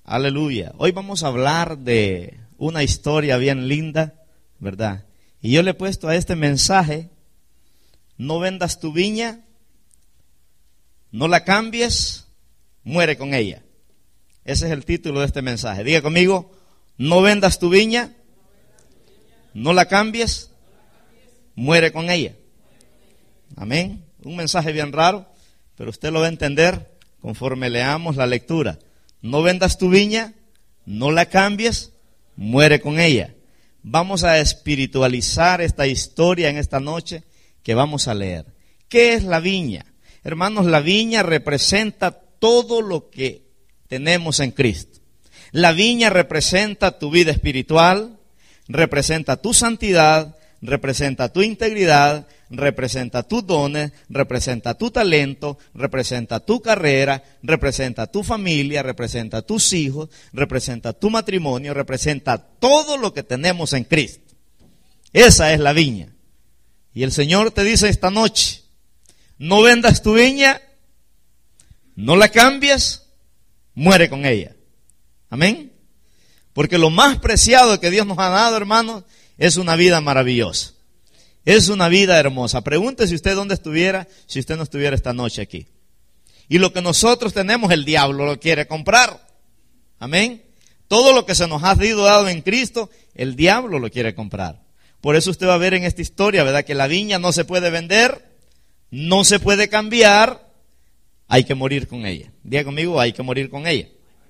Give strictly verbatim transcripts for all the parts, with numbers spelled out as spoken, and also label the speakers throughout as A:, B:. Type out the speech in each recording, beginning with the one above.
A: Aleluya. Hoy vamos a hablar de una historia bien linda, ¿verdad? Y yo le he puesto a este mensaje: no vendas tu viña, no la cambies, muere con ella. Ese es el título de este mensaje. Diga conmigo: no vendas tu viña, no la cambies, muere con ella. Amén. Un mensaje bien raro, pero usted lo va a entender conforme leamos la lectura. No vendas tu viña, no la cambies, muere con ella. Vamos a espiritualizar esta historia en esta noche que vamos a leer. ¿Qué es la viña? Hermanos, la viña representa todo lo que tenemos en Cristo. La viña representa tu vida espiritual, representa tu santidad, representa tu integridad, representa tus dones, representa tu talento, representa tu carrera, representa tu familia, representa tus hijos, representa tu matrimonio, representa todo lo que tenemos en Cristo. Esa es la viña. Y el Señor te dice esta noche: no vendas tu viña, no la cambies, muere con ella. Amén. Porque lo más preciado que Dios nos ha dado, hermanos, es una vida maravillosa. Es una vida hermosa. Pregúntese usted dónde estuviera si usted no estuviera esta noche aquí. Y lo que nosotros tenemos, el diablo lo quiere comprar. Amén. Todo lo que se nos ha sido dado en Cristo, el diablo lo quiere comprar. Por eso usted va a ver en esta historia, ¿verdad?, que la viña no se puede vender, no se puede cambiar, hay que morir con ella. Diga conmigo: hay que morir con ella.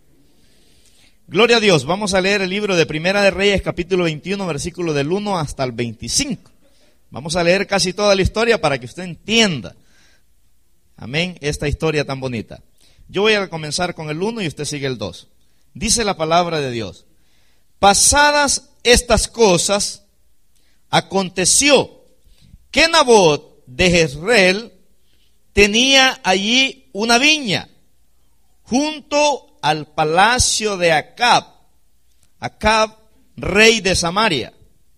A: Gloria a Dios. Vamos a leer el libro de Primera de Reyes, capítulo veintiuno, versículo del uno hasta el veinticinco. Vamos a leer casi toda la historia para que usted entienda, amén, esta historia tan bonita. Yo voy a comenzar con el uno y usted sigue el dos. Dice la palabra de Dios: pasadas estas cosas, aconteció que Nabot de Jezreel tenía allí una viña junto al palacio de Acab, Acab, rey de Samaria.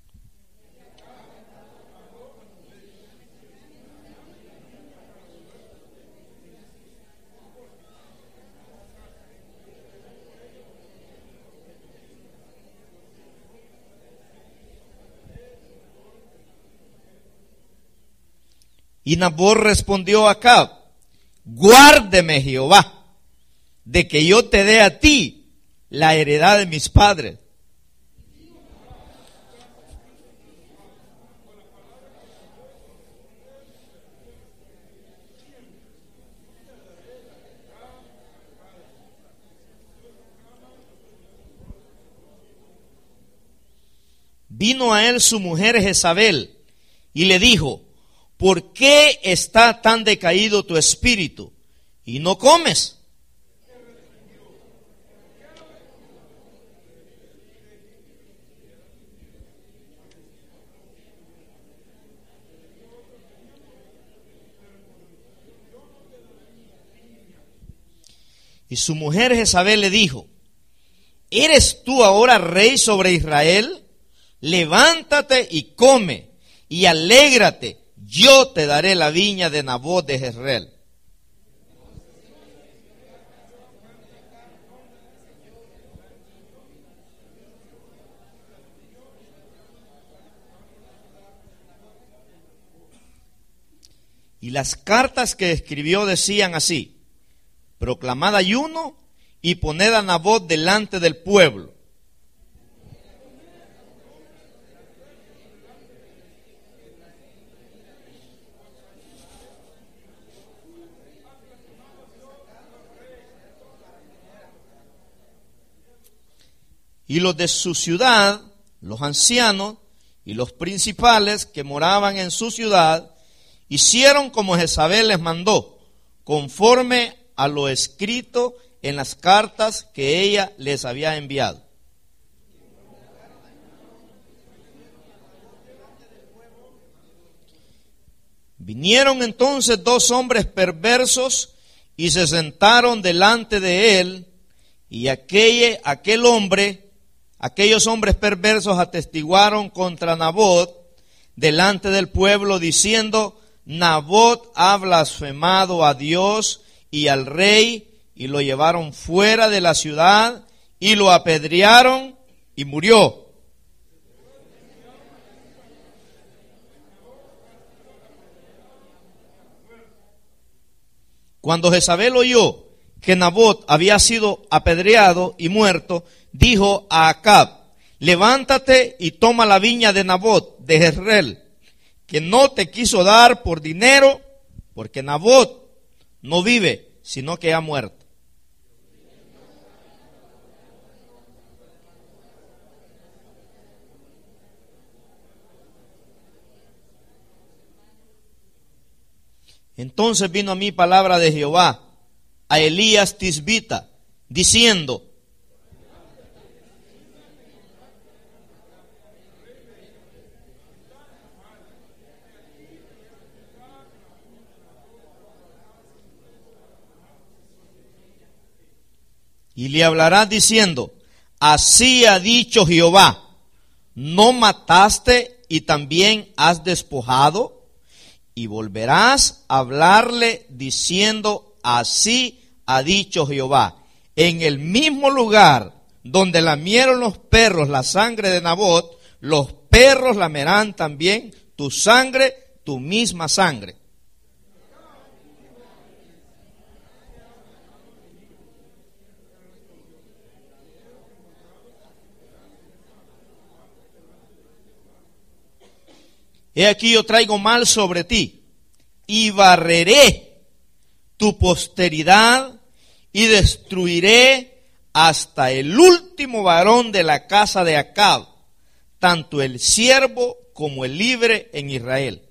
A: Y Nabot respondió a Acab: guárdeme Jehová de que yo te dé a ti la heredad de mis padres. Vino a él su mujer Jezabel y le dijo: ¿por qué está tan decaído tu espíritu y no comes? Y su mujer Jezabel le dijo: ¿eres tú ahora rey sobre Israel? Levántate y come, y alégrate, yo te daré la viña de Nabot de Jezreel. Y las cartas que escribió decían así: proclamad ayuno y poned a Nabot delante del pueblo. Y los de su ciudad, los ancianos y los principales que moraban en su ciudad, hicieron como Jezabel les mandó, conforme a lo escrito en las cartas que ella les había enviado. Vinieron entonces dos hombres perversos y se sentaron delante de él, y aquel, aquel hombre, aquellos hombres perversos atestiguaron contra Nabot delante del pueblo, diciendo: Nabot ha blasfemado a Dios y al rey, y lo llevaron fuera de la ciudad y lo apedrearon y murió. Cuando Jezabel oyó que Nabot había sido apedreado y muerto, dijo a Acab: levántate y toma la viña de Nabot de Jezreel, que no te quiso dar por dinero, porque Nabot no vive, sino que ha muerto. Entonces vino a mí palabra de Jehová a Elías Tisbita, diciendo: y le hablarás diciendo: así ha dicho Jehová, ¿no mataste y también has despojado? Y volverás a hablarle diciendo: así ha dicho Jehová, en el mismo lugar donde lamieron los perros la sangre de Nabot, los perros lamerán también tu sangre, tu misma sangre. He aquí yo traigo mal sobre ti, y barreré tu posteridad, y destruiré hasta el último varón de la casa de Acab, tanto el siervo como el libre en Israel.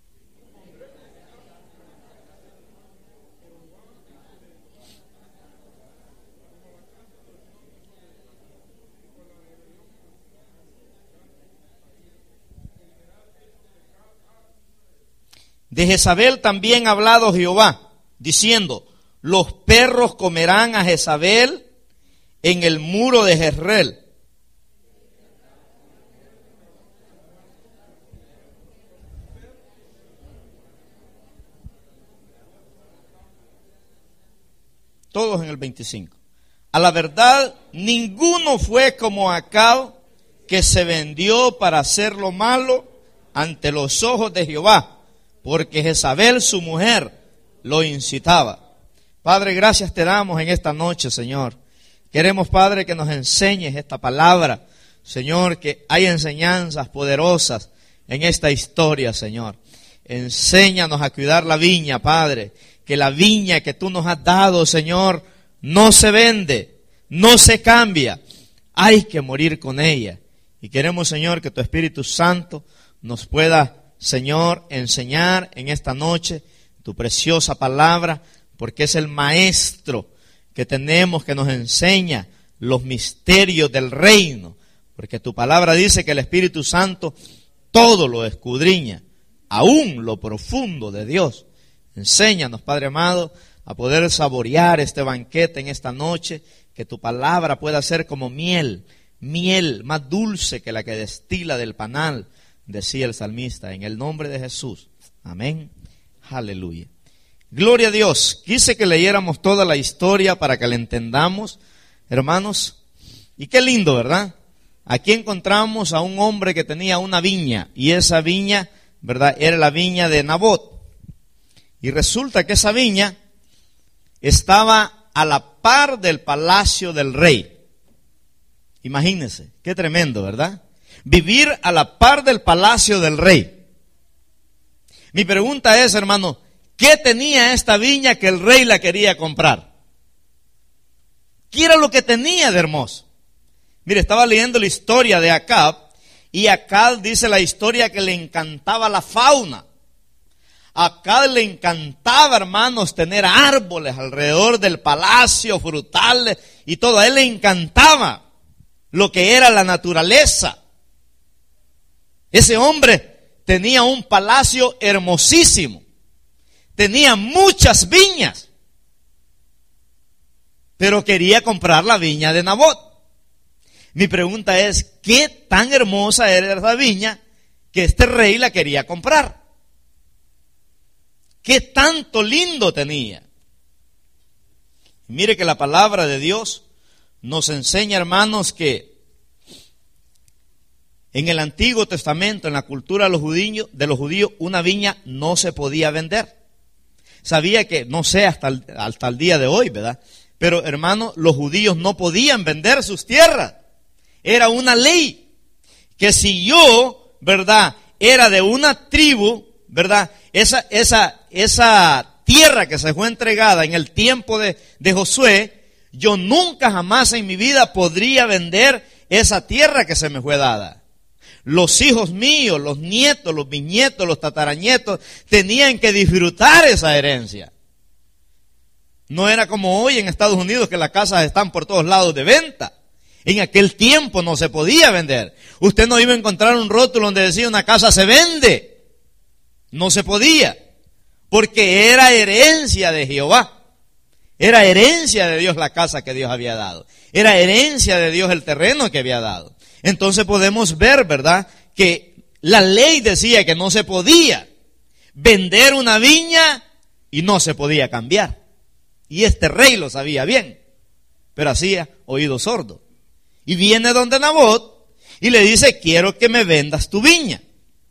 A: De Jezabel también ha hablado Jehová, diciendo: los perros comerán a Jezabel en el muro de Jezreel. Todos en el veinticinco. A la verdad, ninguno fue como Acab, que se vendió para hacer lo malo ante los ojos de Jehová, porque Jezabel, su mujer, lo incitaba. Padre, gracias te damos en esta noche, Señor. Queremos, Padre, que nos enseñes esta palabra, Señor, que hay enseñanzas poderosas en esta historia, Señor. Enséñanos a cuidar la viña, Padre, que la viña que tú nos has dado, Señor, no se vende, no se cambia, hay que morir con ella. Y queremos, Señor, que tu Espíritu Santo nos pueda, Señor, enseñar en esta noche tu preciosa palabra, porque es el maestro que tenemos, que nos enseña los misterios del reino, porque tu palabra dice que el Espíritu Santo todo lo escudriña, aún lo profundo de Dios. Enséñanos, Padre amado, a poder saborear este banquete en esta noche, que tu palabra pueda ser como miel, miel más dulce que la que destila del panal, decía el salmista, en el nombre de Jesús. Amén. Aleluya. Gloria a Dios. Quise que leyéramos toda la historia para que la entendamos, hermanos. Y qué lindo, ¿verdad? Aquí encontramos a un hombre que tenía una viña, y esa viña, ¿verdad?, era la viña de Nabot. Y resulta que esa viña estaba a la par del palacio del rey. Imagínense, qué tremendo, ¿verdad? Vivir a la par del palacio del rey. Mi pregunta es, hermano, ¿qué tenía esta viña que el rey la quería comprar? ¿Qué era lo que tenía de hermoso? Mire, estaba leyendo la historia de Acab, y Acab dice la historia que le encantaba la fauna. A Acab le encantaba, hermanos, tener árboles alrededor del palacio, frutales y todo. A él le encantaba lo que era la naturaleza. Ese hombre tenía un palacio hermosísimo, tenía muchas viñas, pero quería comprar la viña de Nabot. Mi pregunta es, ¿qué tan hermosa era esa viña que este rey la quería comprar? ¿Qué tanto lindo tenía? Mire que la palabra de Dios nos enseña, hermanos, que en el Antiguo Testamento, en la cultura de los judíos, de los judíos, una viña no se podía vender. Sabía que, no sé, hasta el, hasta el día de hoy, ¿verdad? Pero, hermanos, los judíos no podían vender sus tierras. Era una ley que si yo, ¿verdad?, era de una tribu, ¿verdad?, esa, esa, esa tierra que se fue entregada en el tiempo de, de Josué, yo nunca jamás en mi vida podría vender esa tierra que se me fue dada. Los hijos míos, los nietos, los bisnietos, los tataranietos, tenían que disfrutar esa herencia. No era como hoy en Estados Unidos que las casas están por todos lados de venta. En aquel tiempo no se podía vender. Usted no iba a encontrar un rótulo donde decía una casa se vende. No se podía. Porque era herencia de Jehová. Era herencia de Dios la casa que Dios había dado. Era herencia de Dios el terreno que había dado. Entonces podemos ver, ¿verdad?, que la ley decía que no se podía vender una viña y no se podía cambiar. Y este rey lo sabía bien, pero hacía oído sordo. Y viene donde Nabot y le dice, quiero que me vendas tu viña.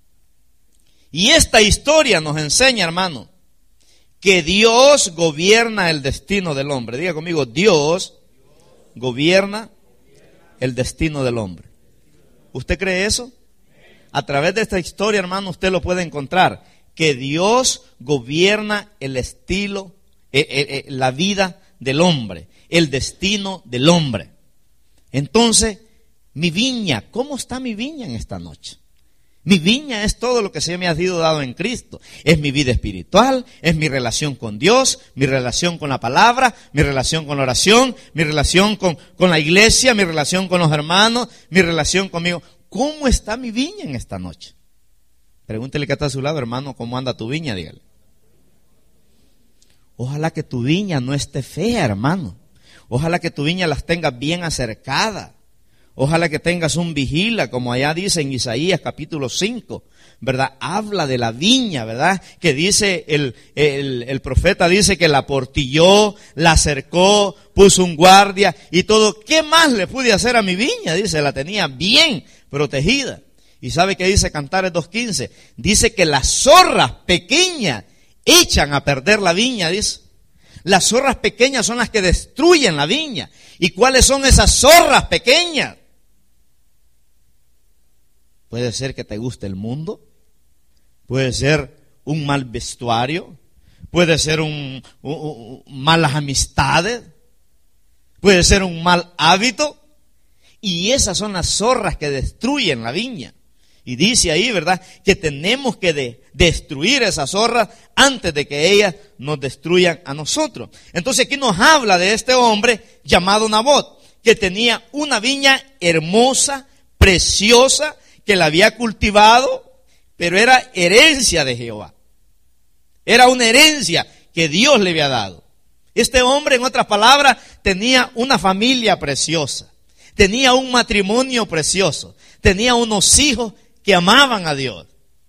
A: Y esta historia nos enseña, hermano, que Dios gobierna el destino del hombre. Diga conmigo, Dios gobierna el destino del hombre. ¿Usted cree eso? A través de esta historia, hermano, usted lo puede encontrar, que Dios gobierna el estilo, eh, eh, eh, la vida del hombre, el destino del hombre. Entonces, mi viña, ¿cómo está mi viña en esta noche? Mi viña es todo lo que se me ha sido dado en Cristo. Es mi vida espiritual, es mi relación con Dios, mi relación con la palabra, mi relación con la oración, mi relación con, con la iglesia, mi relación con los hermanos, mi relación conmigo. ¿Cómo está mi viña en esta noche? Pregúntele que está a su lado, hermano, ¿cómo anda tu viña? Dígale. Ojalá que tu viña no esté fea, hermano. Ojalá que tu viña las tengas bien acercadas. Ojalá que tengas un vigila, como allá dice en Isaías capítulo cinco, ¿verdad? Habla de la viña, ¿verdad? Que dice, el, el, el profeta dice que la portilló, la cercó, puso un guardia y todo. ¿Qué más le pude hacer a mi viña? Dice, la tenía bien protegida. ¿Y sabe qué dice Cantares dos quince? Dice que las zorras pequeñas echan a perder la viña, dice. Las zorras pequeñas son las que destruyen la viña. ¿Y cuáles son esas zorras pequeñas? Puede ser que te guste el mundo, puede ser un mal vestuario, puede ser un, un, un malas amistades, puede ser un mal hábito, y esas son las zorras que destruyen la viña. Y dice ahí, ¿verdad?, que tenemos que de, destruir esas zorras antes de que ellas nos destruyan a nosotros. Entonces aquí nos habla de este hombre llamado Nabot, que tenía una viña hermosa, preciosa, que la había cultivado, pero era herencia de Jehová. Era una herencia que Dios le había dado. Este hombre, en otras palabras, tenía una familia preciosa, tenía un matrimonio precioso, tenía unos hijos que amaban a Dios,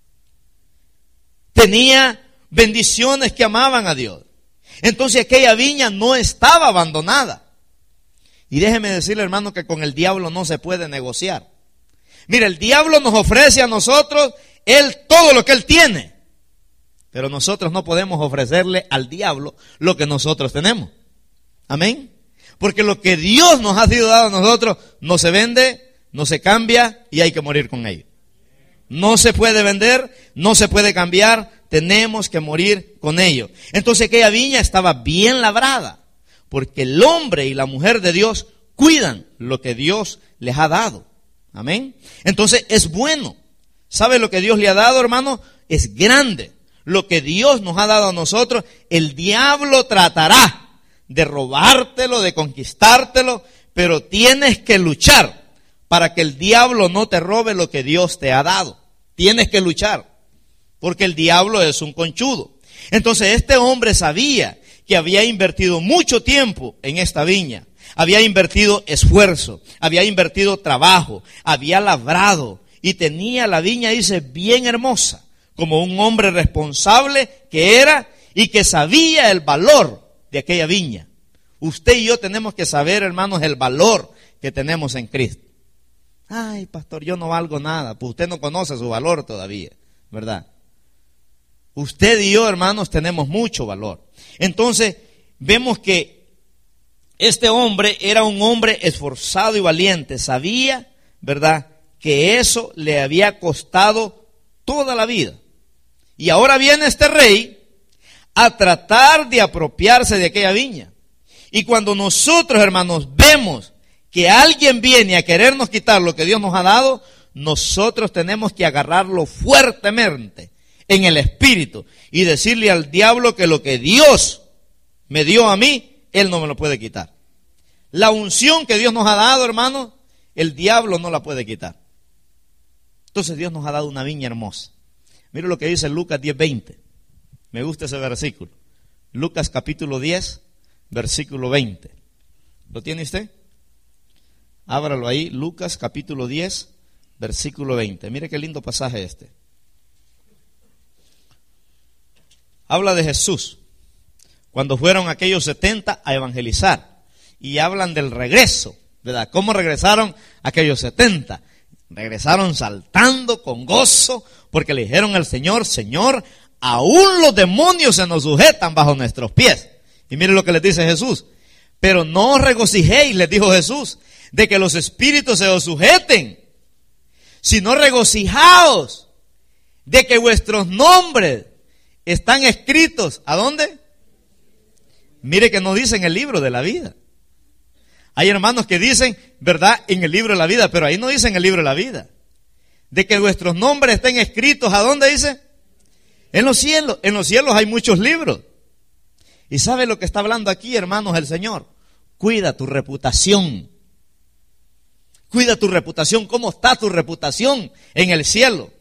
A: tenía bendiciones que amaban a Dios. Entonces aquella viña no estaba abandonada. Y déjeme decirle, hermano, que con el diablo no se puede negociar. Mira, el diablo nos ofrece a nosotros él todo lo que él tiene, pero nosotros no podemos ofrecerle al diablo lo que nosotros tenemos. Amén. Porque lo que Dios nos ha sido dado a nosotros no se vende, no se cambia y hay que morir con ello. No se puede vender, no se puede cambiar, tenemos que morir con ello. Entonces aquella viña estaba bien labrada, porque el hombre y la mujer de Dios cuidan lo que Dios les ha dado. Amén. Entonces es bueno. ¿Sabe lo que Dios le ha dado, hermano? Es grande. Lo que Dios nos ha dado a nosotros, el diablo tratará de robártelo, de conquistártelo, pero tienes que luchar para que el diablo no te robe lo que Dios te ha dado. Tienes que luchar, porque el diablo es un conchudo. Entonces este hombre sabía que había invertido mucho tiempo en esta viña. Había invertido esfuerzo, había invertido trabajo, había labrado y tenía la viña, dice, bien hermosa, como un hombre responsable que era y que sabía el valor de aquella viña. Usted y yo tenemos que saber, hermanos, el valor que tenemos en Cristo. Ay, pastor, yo no valgo nada. Pues usted no conoce su valor todavía, ¿verdad? Usted y yo, hermanos, tenemos mucho valor. Entonces, vemos que este hombre era un hombre esforzado y valiente. Sabía, ¿verdad?, que eso le había costado toda la vida. Y ahora viene este rey a tratar de apropiarse de aquella viña. Y cuando nosotros, hermanos, vemos que alguien viene a querernos quitar lo que Dios nos ha dado, nosotros tenemos que agarrarlo fuertemente en el espíritu y decirle al diablo que lo que Dios me dio a mí, Él no me lo puede quitar. La unción que Dios nos ha dado, hermanos, el diablo no la puede quitar. Entonces Dios nos ha dado una viña hermosa. Mire lo que dice Lucas diez veinte. Me gusta ese versículo. Lucas capítulo diez, versículo veinte. ¿Lo tiene usted? Ábralo ahí, Lucas capítulo diez, versículo veinte. Mire qué lindo pasaje este. Habla de Jesús, cuando fueron aquellos setenta a evangelizar. Y hablan del regreso, ¿verdad? ¿Cómo regresaron aquellos setenta? Regresaron saltando con gozo, porque le dijeron al Señor: Señor, aún los demonios se nos sujetan bajo nuestros pies. Y mire lo que les dice Jesús: pero no os regocijéis, les dijo Jesús, de que los espíritus se os sujeten, sino regocijaos de que vuestros nombres están escritos. ¿A dónde? Mire que no dice en el libro de la vida. Hay hermanos que dicen, ¿verdad?, en el libro de la vida, pero ahí no dice en el libro de la vida. De que vuestros nombres estén escritos. ¿A dónde dice? En los cielos. En los cielos hay muchos libros. ¿Y sabe lo que está hablando aquí, hermanos, el Señor? Cuida tu reputación. Cuida tu reputación. ¿Cómo está tu reputación en el cielo?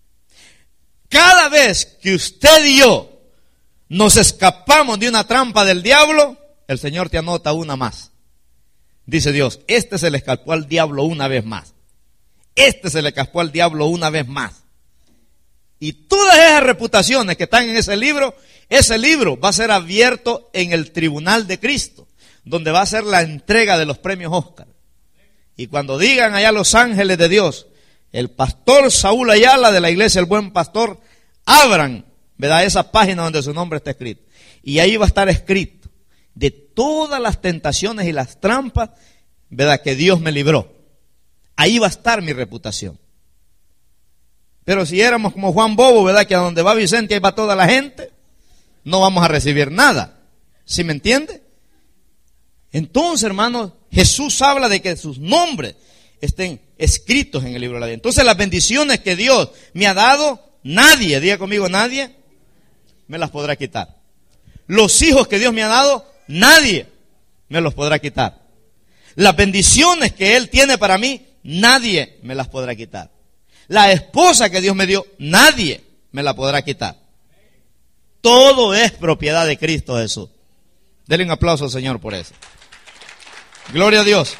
A: Cada vez que usted y yo nos escapamos de una trampa del diablo, el Señor te anota una más. Dice Dios: este se le escapó al diablo una vez más. Este se le escapó al diablo una vez más. Y todas esas reputaciones que están en ese libro, ese libro va a ser abierto en el tribunal de Cristo, donde va a ser la entrega de los premios Óscar. Y cuando digan allá los ángeles de Dios: el pastor Saúl Ayala de la iglesia El Buen Pastor, abran, ¿verdad?, esa página donde su nombre está escrito. Y ahí va a estar escrito de todas las tentaciones y las trampas, ¿verdad?, que Dios me libró. Ahí va a estar mi reputación. Pero si éramos como Juan Bobo, ¿verdad?, que a donde va Vicente ahí va toda la gente, no vamos a recibir nada. ¿Sí me entiende? Entonces, hermanos, Jesús habla de que sus nombres estén escritos en el libro de la vida. Entonces, las bendiciones que Dios me ha dado, nadie, diga conmigo, nadie me las podrá quitar. Los hijos que Dios me ha dado, nadie me los podrá quitar. Las bendiciones que Él tiene para mí, nadie me las podrá quitar. La esposa que Dios me dio, nadie me la podrá quitar. Todo es propiedad de Cristo Jesús. Denle un aplauso al Señor por eso. Gloria a Dios.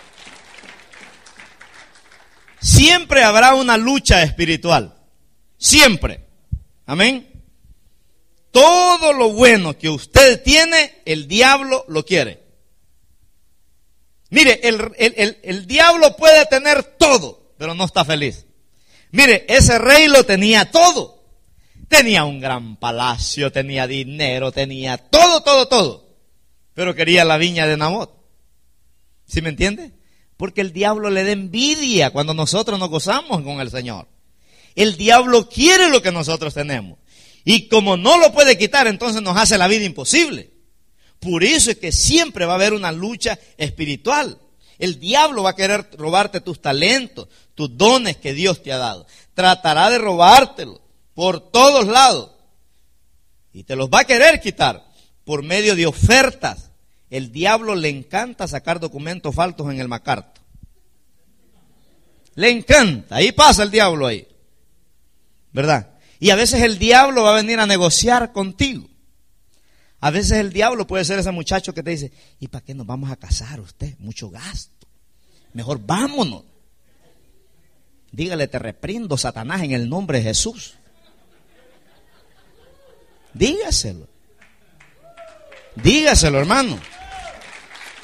A: Siempre habrá una lucha espiritual. Siempre. Amén. Todo lo bueno que usted tiene, el diablo lo quiere. Mire, el, el, el, el diablo puede tener todo, pero no está feliz. Mire, ese rey lo tenía todo. Tenía un gran palacio, tenía dinero, tenía todo, todo, todo. Pero quería la viña de Nabot. ¿Sí me entiende? Porque el diablo le da envidia cuando nosotros nos gozamos con el Señor. El diablo quiere lo que nosotros tenemos. Y como no lo puede quitar, entonces nos hace la vida imposible. Por eso es que siempre va a haber una lucha espiritual. El diablo va a querer robarte tus talentos, tus dones que Dios te ha dado. Tratará de robártelos por todos lados. Y te los va a querer quitar por medio de ofertas. El diablo le encanta sacar documentos falsos en el Macarto. Le encanta. Ahí pasa el diablo ahí. ¿Verdad? Y a veces el diablo va a venir a negociar contigo. A veces el diablo puede ser ese muchacho que te dice: ¿y para qué nos vamos a casar usted? Mucho gasto. Mejor vámonos. Dígale: te reprendo, Satanás, en el nombre de Jesús. Dígaselo. Dígaselo, hermano.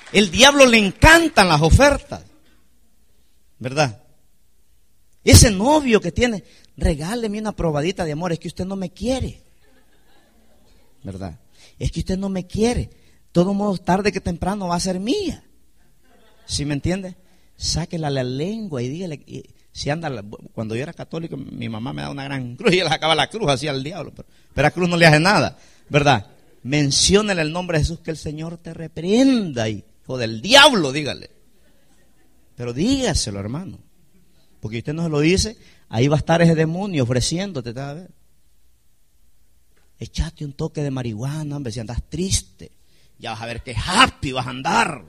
A: El diablo le encantan las ofertas, ¿verdad? Ese novio que tiene, regáleme una probadita de amor, es que usted no me quiere, ¿verdad? Es que usted no me quiere. De todos modos, tarde que temprano va a ser mía. ¿Sí me entiende? Sáquela la lengua y dígale, y si anda, cuando yo era católico, mi mamá me daba una gran cruz y él sacaba la cruz así al diablo, pero, pero la cruz no le hace nada, ¿verdad? Menciónele el nombre de Jesús, que el Señor te reprenda, hijo del diablo, dígale. Pero dígaselo, hermano, porque usted no se lo dice, ahí va a estar ese demonio ofreciéndote, te va a ver. Echate un toque de marihuana, hombre, si andas triste, ya vas a ver que happy vas a andar.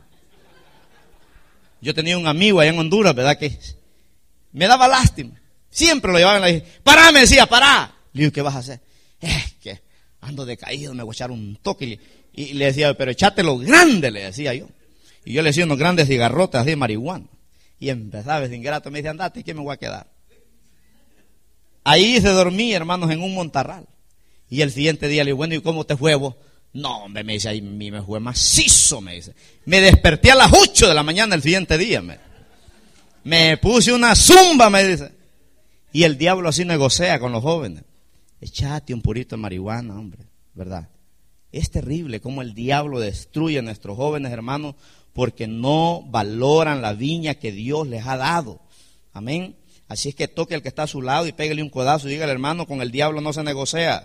A: Yo tenía un amigo allá en Honduras, ¿verdad? Que me daba lástima. Siempre lo llevaba en la dije, pará, me decía, pará. Le digo, ¿qué vas a hacer? Es que ando decaído, me voy a echar un toque. Y le, y le decía, pero echátelo grande, le decía yo. Y yo le decía unos grandes cigarrotes así de marihuana. Y empezaba ese ingrato, me dice, andate, ¿qué me voy a quedar? Ahí se dormía, hermanos, en un montarral. Y el siguiente día le digo, bueno, ¿y cómo te fue vos? No, hombre, me dice, ahí me fue macizo, me dice. Me desperté a las ocho de la mañana el siguiente día, me, me puse una zumba, me dice. Y el diablo así negocia con los jóvenes. Echate un purito de marihuana, hombre, ¿verdad? Es terrible cómo el diablo destruye a nuestros jóvenes, hermanos, porque no valoran la viña que Dios les ha dado. Amén. Así es que toque al que está a su lado y pégale un codazo y dígale, hermano, con el diablo no se negocia.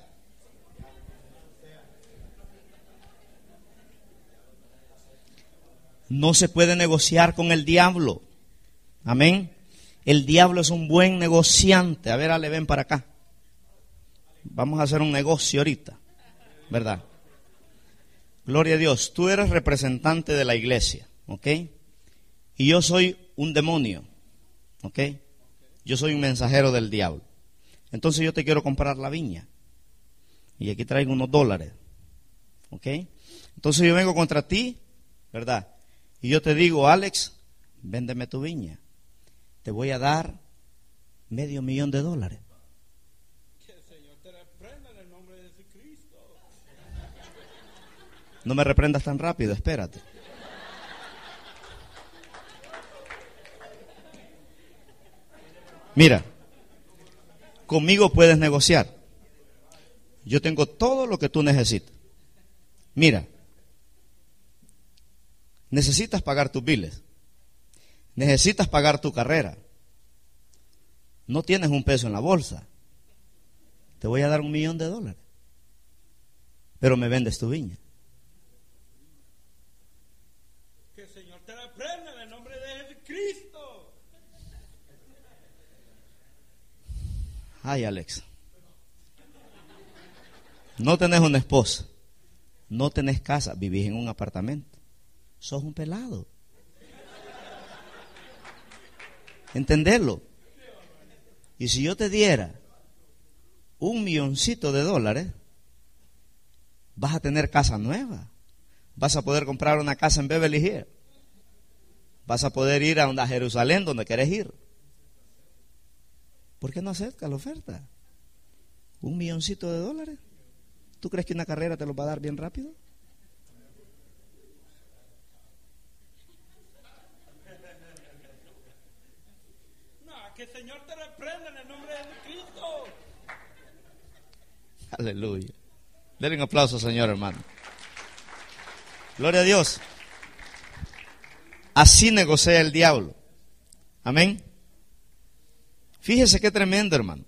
A: No se puede negociar con el diablo. Amén. El diablo es un buen negociante. A ver, Ale, ven para acá. Vamos a hacer un negocio ahorita, ¿verdad? Gloria a Dios. Tú eres representante de la iglesia, ¿ok? Y yo soy un demonio, ¿ok? Yo soy un mensajero del diablo. Entonces yo te quiero comprar la viña. Y aquí traigo unos dólares, ¿ok? Entonces yo vengo contra ti, ¿verdad? Y yo te digo, Alex, véndeme tu viña. Te voy a dar medio millón de dólares.
B: Que el Señor te reprenda en el nombre de Jesucristo.
A: No me reprendas tan rápido, espérate. Mira, conmigo puedes negociar. Yo tengo todo lo que tú necesitas. Mira, necesitas pagar tus biles. Necesitas pagar tu carrera. No tienes un peso en la bolsa. Te voy a dar un millón de dólares. Pero me vendes tu viña.
B: Que el Señor te reprenda en el nombre de Jesucristo.
A: Ay, Alex. No tenés una esposa. No tenés casa. Vivís en un apartamento. Sos un pelado. Entenderlo. Y si yo te diera un milloncito de dólares, vas a tener casa nueva. Vas a poder comprar una casa en Beverly Hills. Vas a poder ir a, a Jerusalén, donde querés ir. ¿Por qué no aceptas la oferta? ¿Un milloncito de dólares? ¿Tú crees que una carrera te lo va a dar bien rápido?
B: Que el Señor te reprenda en el nombre de Jesucristo.
A: Aleluya. Denle un aplauso, Señor, hermano. Gloria a Dios. Así negocia el diablo. Amén. Fíjese qué tremendo, hermano.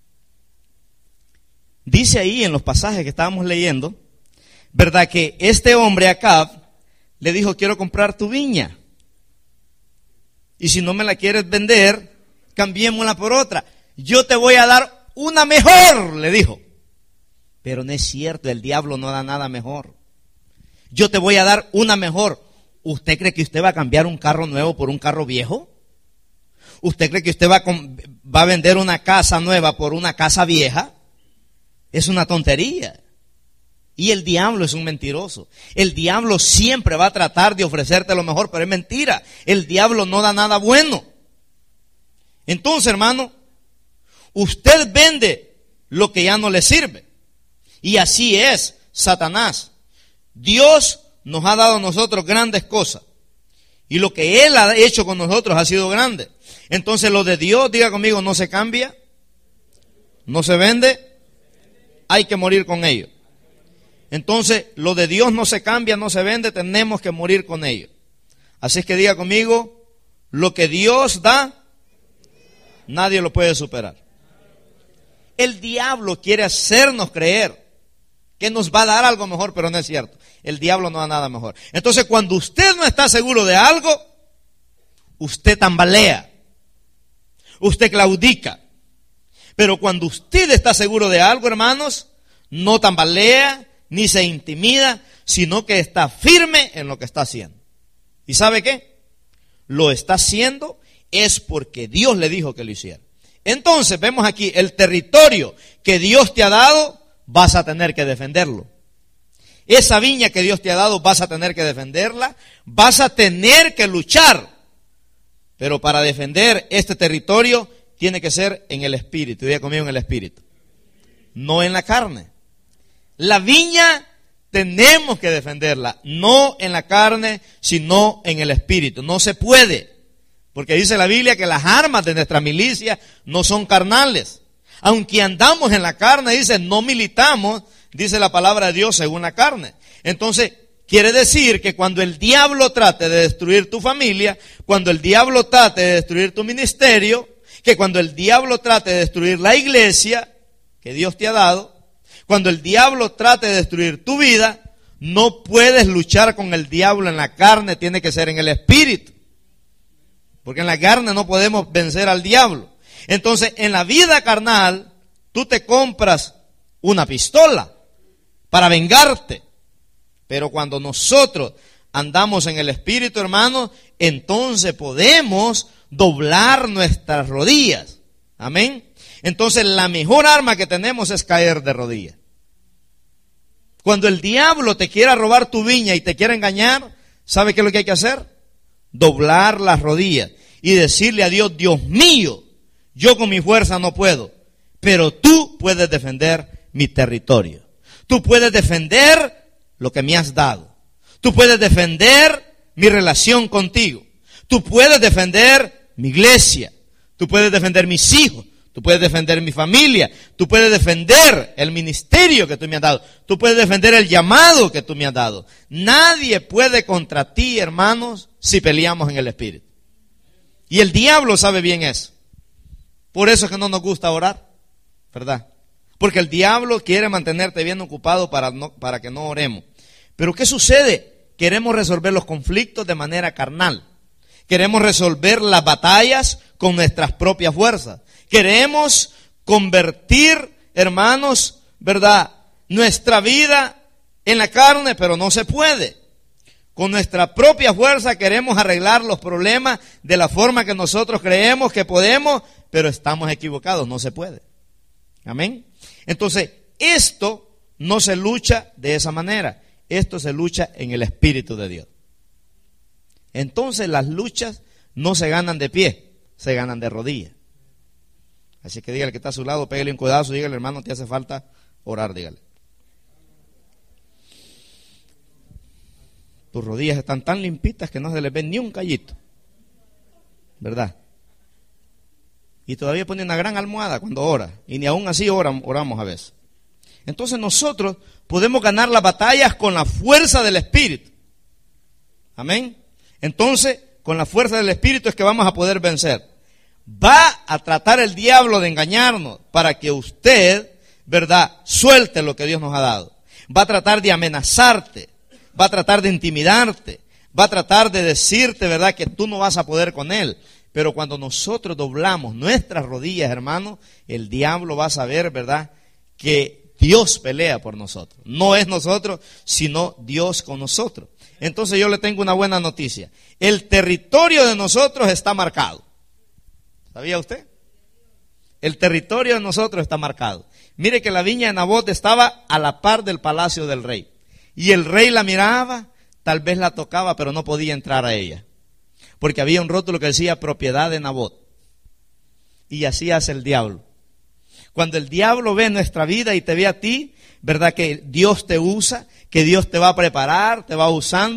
A: Dice ahí en los pasajes que estábamos leyendo, ¿verdad? Que este hombre Acab le dijo, quiero comprar tu viña. Y si no me la quieres vender, cambiémosla por otra. Yo te voy a dar una mejor, le dijo. Pero no es cierto, el diablo no da nada mejor. Yo te voy a dar una mejor. ¿Usted cree que usted va a cambiar un carro nuevo por un carro viejo? ¿Usted cree que usted va a, va a vender una casa nueva por una casa vieja? Es una tontería. Y el diablo es un mentiroso. El diablo siempre va a tratar de ofrecerte lo mejor, pero es mentira. El diablo no da nada bueno. Entonces, hermano, usted vende lo que ya no le sirve. Y así es Satanás. Dios nos ha dado a nosotros grandes cosas. Y lo que Él ha hecho con nosotros ha sido grande. Entonces lo de Dios, diga conmigo, no se cambia, no se vende, hay que morir con ello. Entonces lo de Dios no se cambia, no se vende, tenemos que morir con ello. Así es que diga conmigo, lo que Dios da, nadie lo puede superar. El diablo quiere hacernos creer que nos va a dar algo mejor, pero no es cierto. El diablo no da nada mejor. Entonces, cuando usted no está seguro de algo, usted tambalea, usted claudica. Pero cuando usted está seguro de algo, hermanos, no tambalea ni se intimida, sino que está firme en lo que está haciendo. ¿Y sabe qué? Lo está haciendo es porque Dios le dijo que lo hiciera. Entonces, vemos aquí, el territorio que Dios te ha dado, vas a tener que defenderlo. Esa viña que Dios te ha dado, vas a tener que defenderla, vas a tener que luchar. Pero para defender este territorio, tiene que ser en el espíritu. Diga conmigo, en el espíritu. No en la carne. La viña tenemos que defenderla, no en la carne, sino en el espíritu. No se puede. Porque dice la Biblia que las armas de nuestra milicia no son carnales. Aunque andamos en la carne, dice, no militamos, dice la palabra de Dios, según la carne. Entonces, quiere decir que cuando el diablo trate de destruir tu familia, cuando el diablo trate de destruir tu ministerio, que cuando el diablo trate de destruir la iglesia que Dios te ha dado, cuando el diablo trate de destruir tu vida, no puedes luchar con el diablo en la carne, tiene que ser en el espíritu. Porque en la carne no podemos vencer al diablo. Entonces, en la vida carnal, tú te compras una pistola para vengarte. Pero cuando nosotros andamos en el espíritu, hermano, entonces podemos doblar nuestras rodillas. Amén. Entonces, la mejor arma que tenemos es caer de rodillas. Cuando el diablo te quiera robar tu viña y te quiera engañar, ¿sabe qué es lo que hay que hacer? Doblar las rodillas y decirle a Dios, Dios mío, yo con mi fuerza no puedo, pero tú puedes defender mi territorio. Tú puedes defender lo que me has dado. Tú puedes defender mi relación contigo. Tú puedes defender mi iglesia. Tú puedes defender mis hijos. Tú puedes defender mi familia. Tú puedes defender el ministerio que tú me has dado. Tú puedes defender el llamado que tú me has dado. Nadie puede contra ti, hermanos, si peleamos en el espíritu. Y el diablo sabe bien eso. Por eso es que no nos gusta orar, ¿verdad? Porque el diablo quiere mantenerte bien ocupado para, no, para que no oremos. Pero ¿qué sucede? Queremos resolver los conflictos de manera carnal. Queremos resolver las batallas con nuestras propias fuerzas. Queremos convertir, hermanos, ¿verdad?, nuestra vida en la carne, pero no se puede. Con nuestra propia fuerza queremos arreglar los problemas de la forma que nosotros creemos que podemos, pero estamos equivocados, no se puede. Amén. Entonces, esto no se lucha de esa manera. Esto se lucha en el Espíritu de Dios. Entonces, las luchas no se ganan de pie, se ganan de rodillas. Así que dígale que está a su lado, pégale un codazo, dígale, hermano, te hace falta orar, dígale. Tus rodillas están tan limpitas que no se les ve ni un callito, ¿verdad? Y todavía pone una gran almohada cuando ora, y ni aún así oran, oramos a veces. Entonces nosotros podemos ganar las batallas con la fuerza del Espíritu. Amén. Entonces, con la fuerza del Espíritu es que vamos a poder vencer. Va a tratar el diablo de engañarnos para que usted, ¿verdad?, suelte lo que Dios nos ha dado. Va a tratar de amenazarte, va a tratar de intimidarte, va a tratar de decirte, ¿verdad?, que tú no vas a poder con él. Pero cuando nosotros doblamos nuestras rodillas, hermano, el diablo va a saber, ¿verdad?, que Dios pelea por nosotros. No es nosotros, sino Dios con nosotros. Entonces yo le tengo una buena noticia. El territorio de nosotros está marcado. ¿Sabía usted? El territorio de nosotros está marcado. Mire que la viña de Nabot estaba a la par del palacio del rey. Y el rey la miraba, tal vez la tocaba, pero no podía entrar a ella. Porque había un rótulo que decía propiedad de Nabot. Y así hace el diablo. Cuando el diablo ve nuestra vida y te ve a ti, ¿verdad?, que Dios te usa, que Dios te va a preparar, te va usando,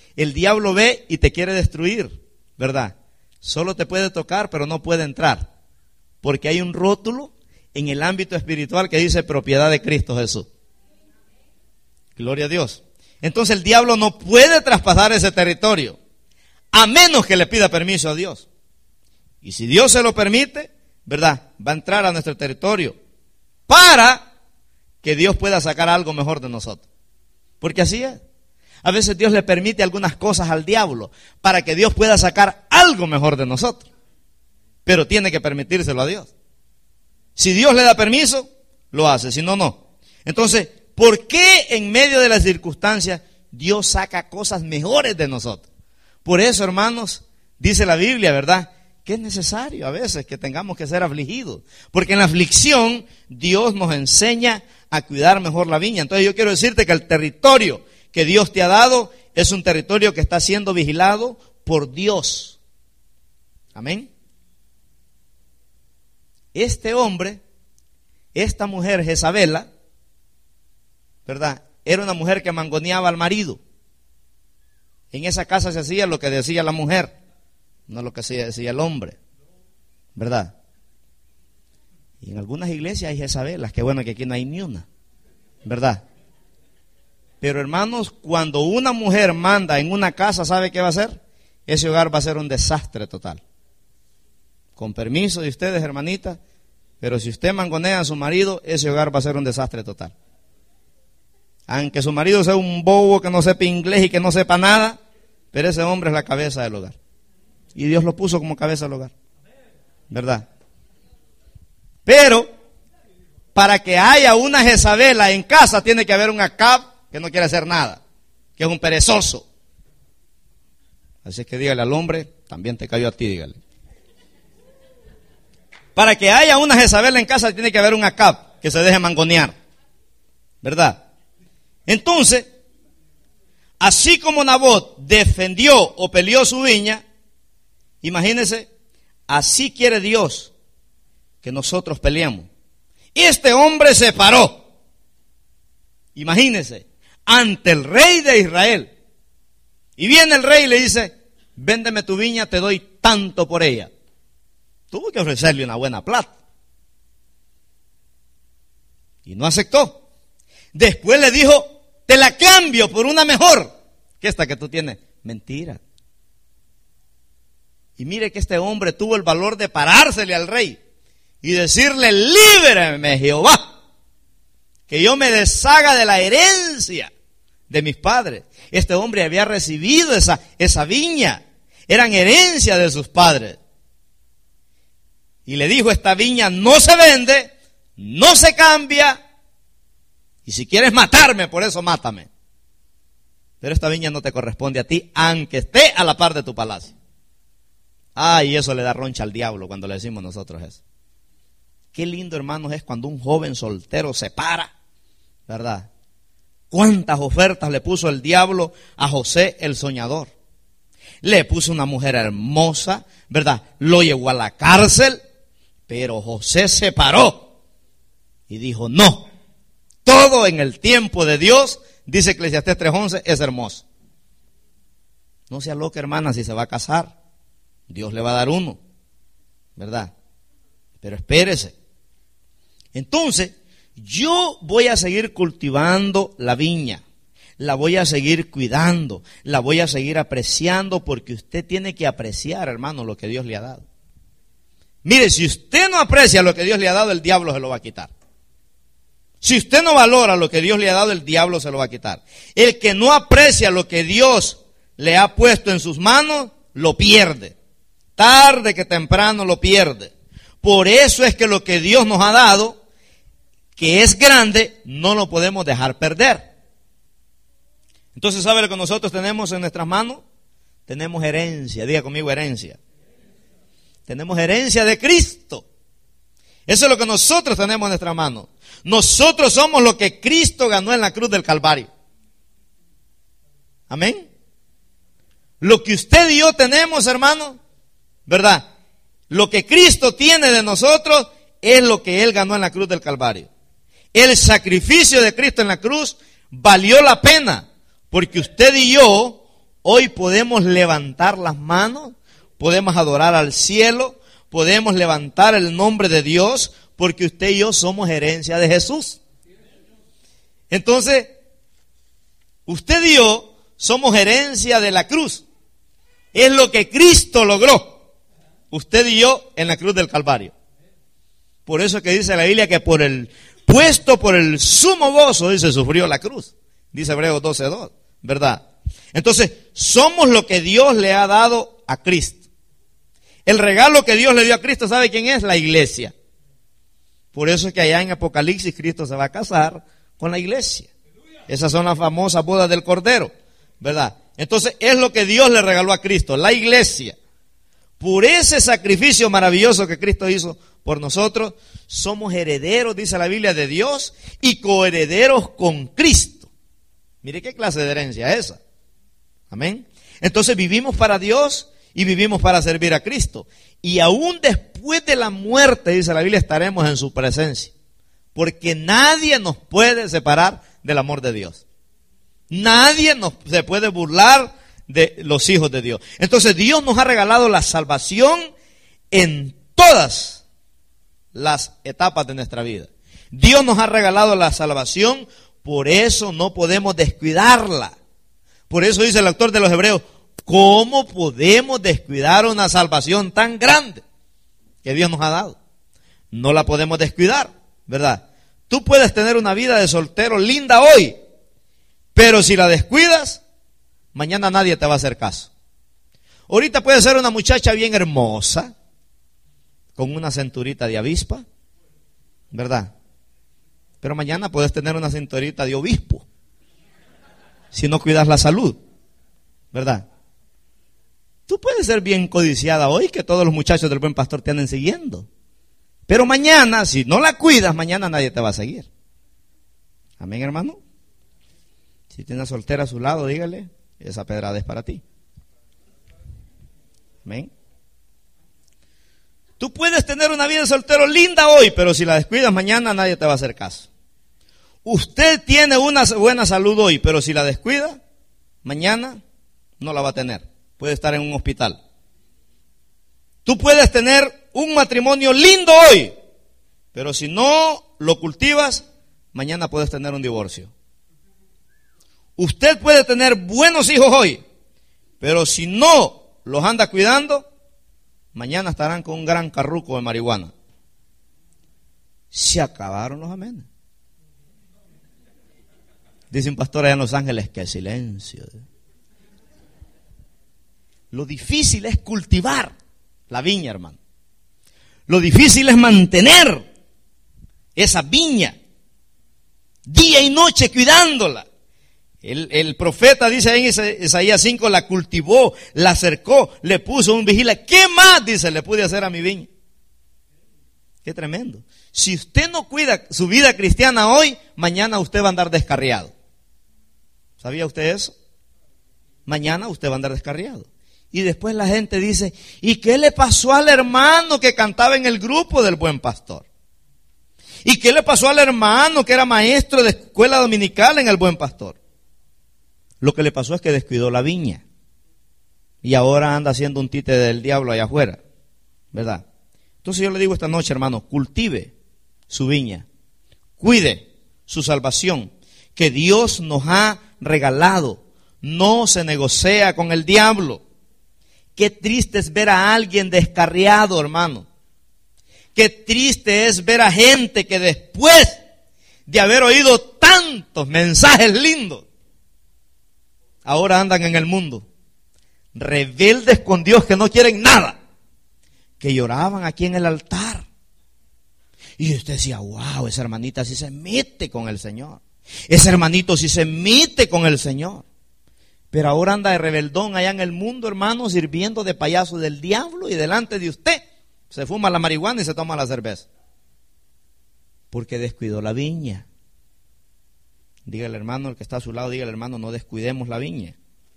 A: el diablo ve y te quiere destruir, ¿verdad? Solo te puede tocar, pero no puede entrar, porque hay un rótulo en el ámbito espiritual que dice propiedad de Cristo Jesús. Gloria a Dios. Entonces el diablo no puede traspasar ese territorio, a menos que le pida permiso a Dios. Y si Dios se lo permite, ¿verdad?, va a entrar a nuestro territorio para que Dios pueda sacar algo mejor de nosotros. Porque así es. A veces Dios le permite algunas cosas al diablo para que Dios pueda sacar algo mejor de nosotros. Pero tiene que permitírselo a Dios. Si Dios le da permiso, lo hace, si no, no. Entonces, ¿por qué en medio de las circunstancias Dios saca cosas mejores de nosotros? Por eso, hermanos, dice la Biblia, ¿verdad?, que es necesario a veces que tengamos que ser afligidos. Porque en la aflicción Dios nos enseña a cuidar mejor la viña. Entonces yo quiero decirte que el territorio que Dios te ha dado es un territorio que está siendo vigilado por Dios. Amén. Este hombre, esta mujer Jezabela, ¿verdad?, era una mujer que mangoneaba al marido. En esa casa se hacía lo que decía la mujer, no lo que decía el hombre, ¿verdad? Y en algunas iglesias hay Jezabelas, qué bueno que aquí no hay ni una, ¿verdad? Pero hermanos, cuando una mujer manda en una casa, ¿sabe qué va a hacer? Ese hogar va a ser un desastre total. Con permiso de ustedes, hermanitas, pero si usted mangonea a su marido, ese hogar va a ser un desastre total. Aunque su marido sea un bobo que no sepa inglés y que no sepa nada, pero ese hombre es la cabeza del hogar. Y Dios lo puso como cabeza del hogar, ¿verdad? Pero para que haya una Jezabela en casa tiene que haber un Acab que no quiere hacer nada, que es un perezoso. Así es que dígale al hombre, también te cayó a ti, dígale. Para que haya una Jezabela en casa tiene que haber un Acab que se deje mangonear, ¿verdad? Entonces, así como Nabot defendió o peleó su viña, imagínense, así quiere Dios que nosotros peleemos. Este hombre se paró, imagínense, ante el rey de Israel. Y viene el rey y le dice, véndeme tu viña, te doy tanto por ella. Tuvo que ofrecerle una buena plata. Y no aceptó. Después le dijo, te la cambio por una mejor que esta que tú tienes. Mentira. Y mire que este hombre tuvo el valor de parársele al rey y decirle, líbreme Jehová, que yo me deshaga de la herencia de mis padres. Este hombre había recibido esa, esa viña, eran herencia de sus padres. Y le dijo, esta viña no se vende, no se cambia, y si quieres matarme, por eso mátame. Pero esta viña no te corresponde a ti, aunque esté a la par de tu palacio. Ay, eso le da roncha al diablo cuando le decimos nosotros eso. Qué lindo, hermanos, es cuando un joven soltero se para, ¿verdad? Cuántas ofertas le puso el diablo a José el soñador. Le puso una mujer hermosa, ¿verdad? Lo llevó a la cárcel, pero José se paró y dijo, no, todo en el tiempo de Dios, dice Eclesiastés tres once, es hermoso. No sea loca, hermana, si se va a casar, Dios le va a dar uno, ¿verdad? Pero espérese. Entonces, yo voy a seguir cultivando la viña, la voy a seguir cuidando, la voy a seguir apreciando, porque usted tiene que apreciar, hermano, lo que Dios le ha dado. Mire, si usted no aprecia lo que Dios le ha dado, el diablo se lo va a quitar. Si usted no valora lo que Dios le ha dado, el diablo se lo va a quitar. El que no aprecia lo que Dios le ha puesto en sus manos, lo pierde. Tarde que temprano lo pierde. Por eso es que lo que Dios nos ha dado, que es grande, no lo podemos dejar perder. Entonces, ¿sabe lo que nosotros tenemos en nuestras manos? Tenemos herencia, diga conmigo herencia. Tenemos herencia de Cristo. Eso es lo que nosotros tenemos en nuestras manos. Nosotros somos lo que Cristo ganó en la cruz del Calvario. Amén. Lo que usted y yo tenemos, hermano, ¿verdad? Lo que Cristo tiene de nosotros es lo que Él ganó en la cruz del Calvario. El sacrificio de Cristo en la cruz valió la pena, porque usted y yo hoy podemos levantar las manos, podemos adorar al cielo, podemos levantar el nombre de Dios, porque usted y yo somos herencia de Jesús. Entonces, usted y yo somos herencia de la cruz. Es lo que Cristo logró, usted y yo, en la cruz del Calvario. Por eso es que dice la Biblia que por el puesto por el sumo gozo, dice, sufrió la cruz. Dice Hebreos doce dos, ¿verdad? Entonces, somos lo que Dios le ha dado a Cristo. El regalo que Dios le dio a Cristo, ¿sabe quién es? La iglesia. Por eso es que allá en Apocalipsis Cristo se va a casar con la iglesia. Esas son las famosas bodas del Cordero, ¿verdad? Entonces, es lo que Dios le regaló a Cristo, la iglesia. Por ese sacrificio maravilloso que Cristo hizo por nosotros, somos herederos, dice la Biblia, de Dios y coherederos con Cristo. Mire qué clase de herencia es esa. Amén. Entonces vivimos para Dios y vivimos para servir a Cristo. Y aún después de la muerte, dice la Biblia, estaremos en su presencia. Porque nadie nos puede separar del amor de Dios. Nadie nos se puede burlar de los hijos de Dios. Entonces Dios nos ha regalado la salvación en todas las etapas de nuestra vida. Dios nos ha regalado la salvación, por eso no podemos descuidarla. Por eso dice el autor de los Hebreos, ¿cómo podemos descuidar una salvación tan grande que Dios nos ha dado? No la podemos descuidar, ¿verdad? Tú puedes tener una vida de soltero linda hoy, pero si la descuidas, mañana nadie te va a hacer caso. Ahorita puede ser una muchacha bien hermosa, con una cinturita de avispa, ¿verdad? Pero mañana puedes tener una cinturita de obispo, si no cuidas la salud, ¿verdad? Tú puedes ser bien codiciada hoy, que todos los muchachos del Buen Pastor te anden siguiendo. Pero mañana, si no la cuidas, mañana nadie te va a seguir. Amén, hermano. Si tiene una soltera a su lado, dígale, esa pedrada es para ti. Amén. Tú puedes tener una vida de soltero linda hoy, pero si la descuidas mañana nadie te va a hacer caso. Usted tiene una buena salud hoy, pero si la descuida, mañana no la va a tener. Puede estar en un hospital. Tú puedes tener un matrimonio lindo hoy, pero si no lo cultivas, mañana puedes tener un divorcio. Usted puede tener buenos hijos hoy, pero si no los anda cuidando, mañana estarán con un gran carruco de marihuana. Se acabaron los amenes. Dice un pastor allá en Los Ángeles, que silencio. Lo difícil es cultivar la viña, hermano. Lo difícil es mantener esa viña día y noche cuidándola. El, el profeta dice ahí en Isaías cinco, la cultivó, la cercó, le puso un vigila. ¿Qué más, dice, le pude hacer a mi viña? Qué tremendo. Si usted no cuida su vida cristiana hoy, mañana usted va a andar descarriado. ¿Sabía usted eso? Mañana usted va a andar descarriado. Y después la gente dice, ¿y qué le pasó al hermano que cantaba en el grupo del Buen Pastor? ¿Y qué le pasó al hermano que era maestro de escuela dominical en el Buen Pastor? Lo que le pasó es que descuidó la viña. Y ahora anda haciendo un títere del diablo allá afuera, ¿verdad? Entonces yo le digo esta noche, hermano, cultive su viña. Cuide su salvación, que Dios nos ha regalado. No se negocia con el diablo. Qué triste es ver a alguien descarriado, hermano. Qué triste es ver a gente que después de haber oído tantos mensajes lindos, ahora andan en el mundo, rebeldes con Dios, que no quieren nada, que lloraban aquí en el altar. Y usted decía, wow, esa hermanita sí se mete con el Señor. Ese hermanito sí se mete con el Señor. Pero ahora anda de rebeldón allá en el mundo, hermano, sirviendo de payaso del diablo, y delante de usted se fuma la marihuana y se toma la cerveza. Porque descuidó la viña. Dígale, hermano, el que está a su lado, dígale, hermano, no descuidemos la viña.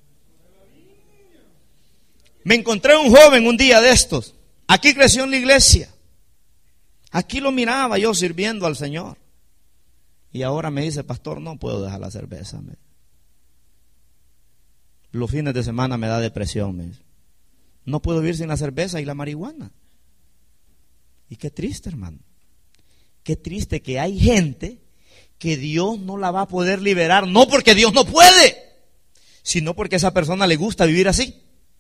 A: Me encontré un joven un día de estos. Aquí creció en la iglesia. Aquí lo miraba yo sirviendo al Señor. Y ahora me dice, pastor, no puedo dejar la cerveza. los fines de semana me da depresión. Me dice. No puedo vivir sin la cerveza y la marihuana. Y qué triste, hermano. Qué triste que hay gente que Dios no la va a poder liberar, no porque Dios no puede, sino porque a esa persona le gusta vivir así.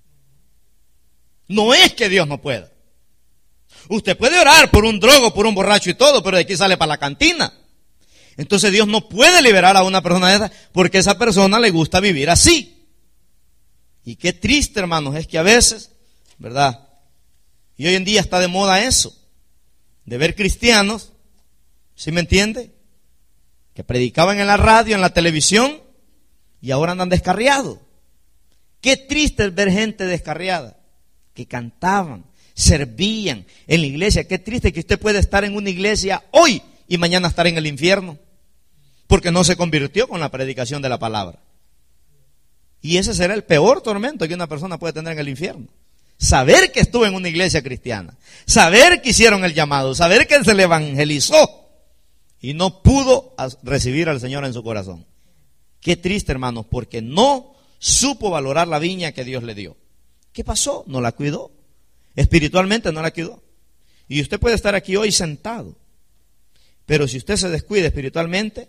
A: No es que Dios no pueda. Usted puede orar por un drogo, por un borracho y todo, pero de aquí sale para la cantina. Entonces Dios no puede liberar a una persona de esa porque a esa persona le gusta vivir así. Y qué triste, hermanos, es que a veces, ¿verdad? Y hoy en día está de moda eso, de ver cristianos, ¿sí me entiende? Que predicaban en la radio, en la televisión, y ahora andan descarriados. Qué triste es ver gente descarriada, que cantaban, servían en la iglesia. Qué triste que usted puede estar en una iglesia hoy y mañana estar en el infierno, porque no se convirtió con la predicación de la palabra. Y ese será el peor tormento que una persona puede tener en el infierno. Saber que estuvo en una iglesia cristiana, saber que hicieron el llamado, saber que se le evangelizó y no pudo recibir al Señor en su corazón. Qué triste, hermanos, porque no supo valorar la viña que Dios le dio. ¿Qué pasó? No la cuidó. Espiritualmente no la cuidó. Y usted puede estar aquí hoy sentado, pero si usted se descuida espiritualmente,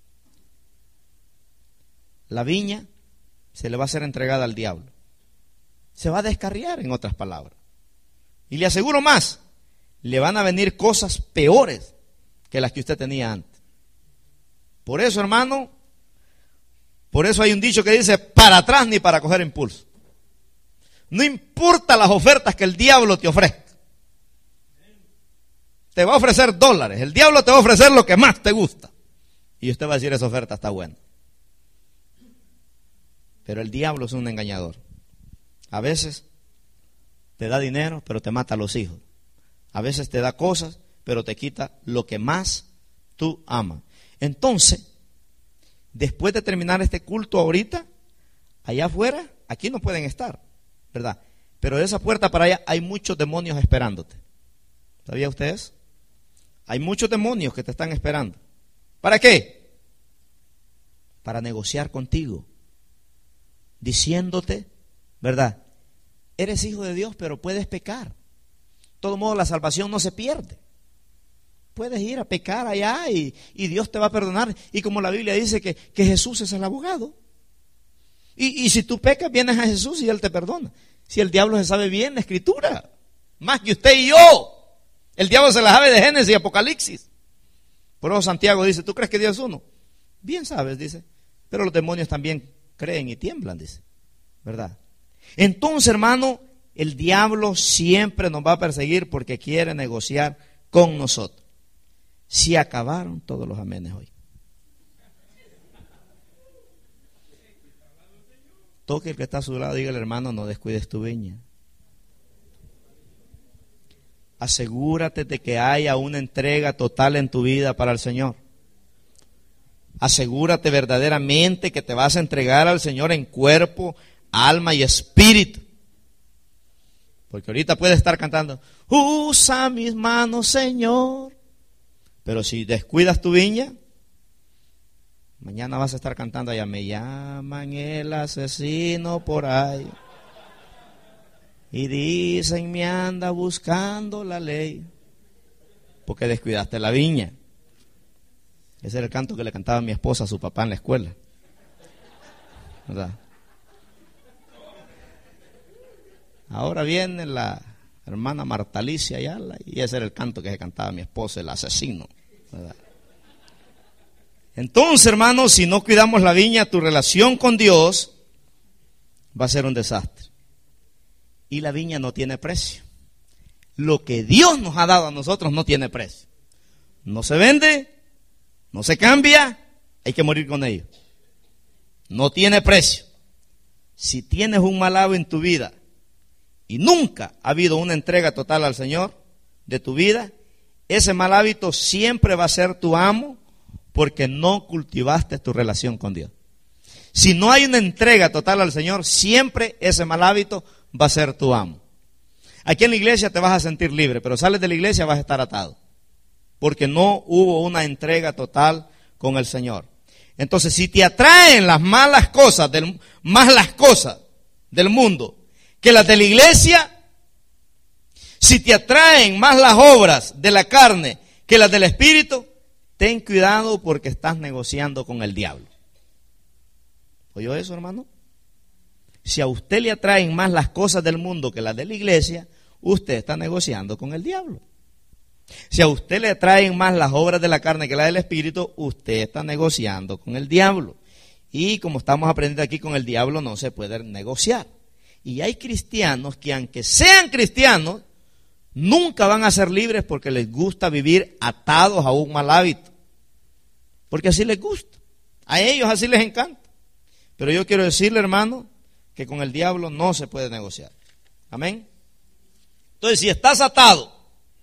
A: la viña se le va a ser entregada al diablo. Se va a descarriar, en otras palabras. Y le aseguro más, le van a venir cosas peores que las que usted tenía antes. Por eso, hermano, por eso hay un dicho que dice, para atrás ni para coger impulso. No importa las ofertas que el diablo te ofrezca. Te va a ofrecer dólares. El diablo te va a ofrecer lo que más te gusta. Y usted va a decir, esa oferta está buena. Pero el diablo es un engañador. A veces te da dinero, pero te mata a los hijos. A veces te da cosas, pero te quita lo que más tú amas. Entonces, después de terminar este culto ahorita, allá afuera, aquí no pueden estar, ¿verdad? Pero de esa puerta para allá hay muchos demonios esperándote. ¿Sabía ustedes? Hay muchos demonios que te están esperando. ¿Para qué? Para negociar contigo, diciéndote, ¿verdad? Eres hijo de Dios, pero puedes pecar. De todo modo, la salvación no se pierde. Puedes ir a pecar allá y, y Dios te va a perdonar. Y como la Biblia dice que, que Jesús es el abogado. Y, y si tú pecas, vienes a Jesús y Él te perdona. Si el diablo se sabe bien la Escritura, más que usted y yo. El diablo se la sabe de Génesis y Apocalipsis. Por eso Santiago dice, ¿tú crees que Dios es uno? Bien sabes, dice. Pero los demonios también creen y tiemblan, dice. ¿Verdad? Entonces, hermano, el diablo siempre nos va a perseguir porque quiere negociar con nosotros. Se acabaron todos los amenes hoy. Toque el que está a su lado, dígale, hermano, no descuides tu viña. Asegúrate de que haya una entrega total en tu vida para el Señor. Asegúrate verdaderamente que te vas a entregar al Señor en cuerpo, alma y espíritu. Porque ahorita puedes estar cantando, usa mis manos, Señor. Pero si descuidas tu viña, mañana vas a estar cantando allá, me llaman el asesino por ahí. Y dicen, me anda buscando la ley. Porque descuidaste la viña. Ese era el canto que le cantaba a mi esposa a su papá en la escuela. ¿Verdad? Ahora viene la hermana Marta Alicia Ayala y ese era el canto que se cantaba a mi esposa, el asesino. ¿Verdad? Entonces, hermanos, si no cuidamos la viña, tu relación con Dios va a ser un desastre. Y la viña no tiene precio. Lo que Dios nos ha dado a nosotros no tiene precio. No se vende, no se cambia, hay que morir con ello. No tiene precio. Si tienes un mal hábito en tu vida y nunca ha habido una entrega total al Señor de tu vida, ese mal hábito siempre va a ser tu amo porque no cultivaste tu relación con Dios. Si no hay una entrega total al Señor, siempre ese mal hábito va a ser tu amo. Aquí en la iglesia te vas a sentir libre, pero sales de la iglesia vas a estar atado, porque no hubo una entrega total con el Señor. Entonces, si te atraen las malas cosas, del, más las cosas del mundo que las de la iglesia, si te atraen más las obras de la carne que las del Espíritu, ten cuidado porque estás negociando con el diablo. ¿Oyó eso, hermano? Si a usted le atraen más las cosas del mundo que las de la iglesia, usted está negociando con el diablo. Si a usted le atraen más las obras de la carne que las del Espíritu, usted está negociando con el diablo. Y como estamos aprendiendo aquí, con el diablo no se puede negociar. Y hay cristianos que, aunque sean cristianos, nunca van a ser libres porque les gusta vivir atados a un mal hábito. Porque así les gusta. A ellos así les encanta. Pero yo quiero decirle, hermano, que con el diablo no se puede negociar. Amén. Entonces, si estás atado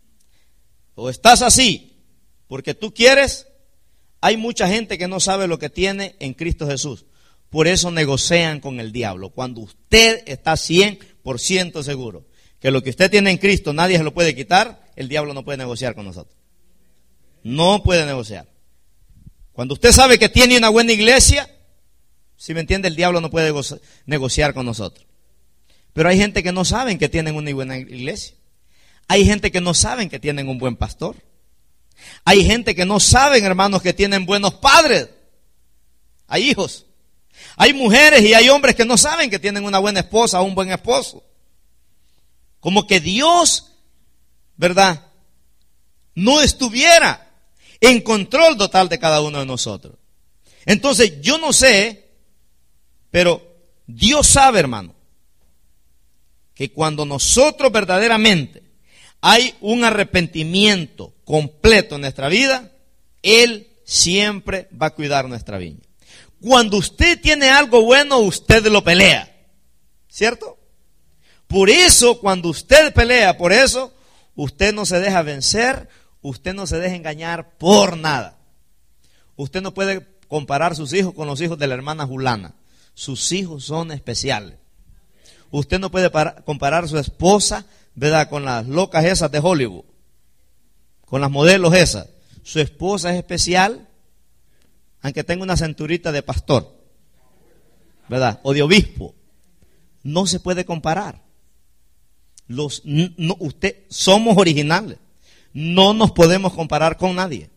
A: o estás así porque tú quieres, hay mucha gente que no sabe lo que tiene en Cristo Jesús. Por eso negocian con el diablo. Cuando usted está cien por ciento seguro que lo que usted tiene en Cristo nadie se lo puede quitar, el diablo no puede negociar con nosotros. No puede negociar. Cuando usted sabe que tiene una buena iglesia, si me entiende, el diablo no puede negociar con nosotros. Pero hay gente que no saben que tienen una buena iglesia. Hay gente que no saben que tienen un buen pastor. Hay gente que no saben, hermanos, que tienen buenos padres. Hay hijos. Hay mujeres y hay hombres que no saben que tienen una buena esposa o un buen esposo. Como que Dios, ¿verdad?, no estuviera en control total de cada uno de nosotros. Entonces, yo no sé, pero Dios sabe, hermano, que cuando nosotros verdaderamente hay un arrepentimiento completo en nuestra vida, Él siempre va a cuidar nuestra viña. Cuando usted tiene algo bueno, usted lo pelea, ¿cierto? Por eso, cuando usted pelea por eso, usted no se deja vencer, usted no se deja engañar por nada. Usted no puede comparar sus hijos con los hijos de la hermana Julana. Sus hijos son especiales. Usted no puede para, comparar a su esposa, ¿verdad?, con las locas esas de Hollywood, con las modelos esas. Su esposa es especial, aunque tenga una cinturita de pastor, ¿verdad?, o de obispo. No se puede comparar. Los, no, usted, somos originales. No nos podemos comparar con nadie.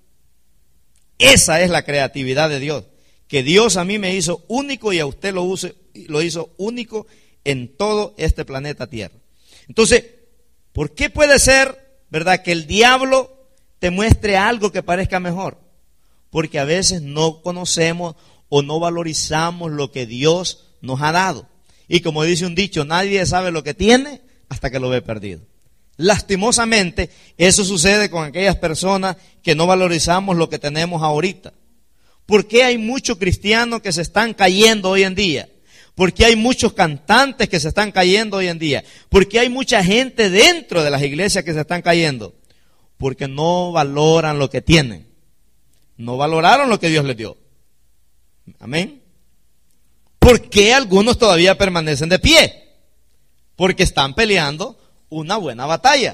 A: Esa es la creatividad de Dios. Que Dios a mí me hizo único y a usted lo, use, lo hizo único en todo este planeta Tierra. Entonces, ¿por qué puede ser, verdad, que el diablo te muestre algo que parezca mejor? Porque a veces no conocemos o no valorizamos lo que Dios nos ha dado. Y como dice un dicho, nadie sabe lo que tiene hasta que lo ve perdido. Lastimosamente, eso sucede con aquellas personas que no valorizamos lo que tenemos ahorita. ¿Por qué hay muchos cristianos que se están cayendo hoy en día? ¿Por qué hay muchos cantantes que se están cayendo hoy en día? ¿Por qué hay mucha gente dentro de las iglesias que se están cayendo? Porque no valoran lo que tienen. No valoraron lo que Dios les dio. Amén. ¿Por qué algunos todavía permanecen de pie? Porque están peleando una buena batalla.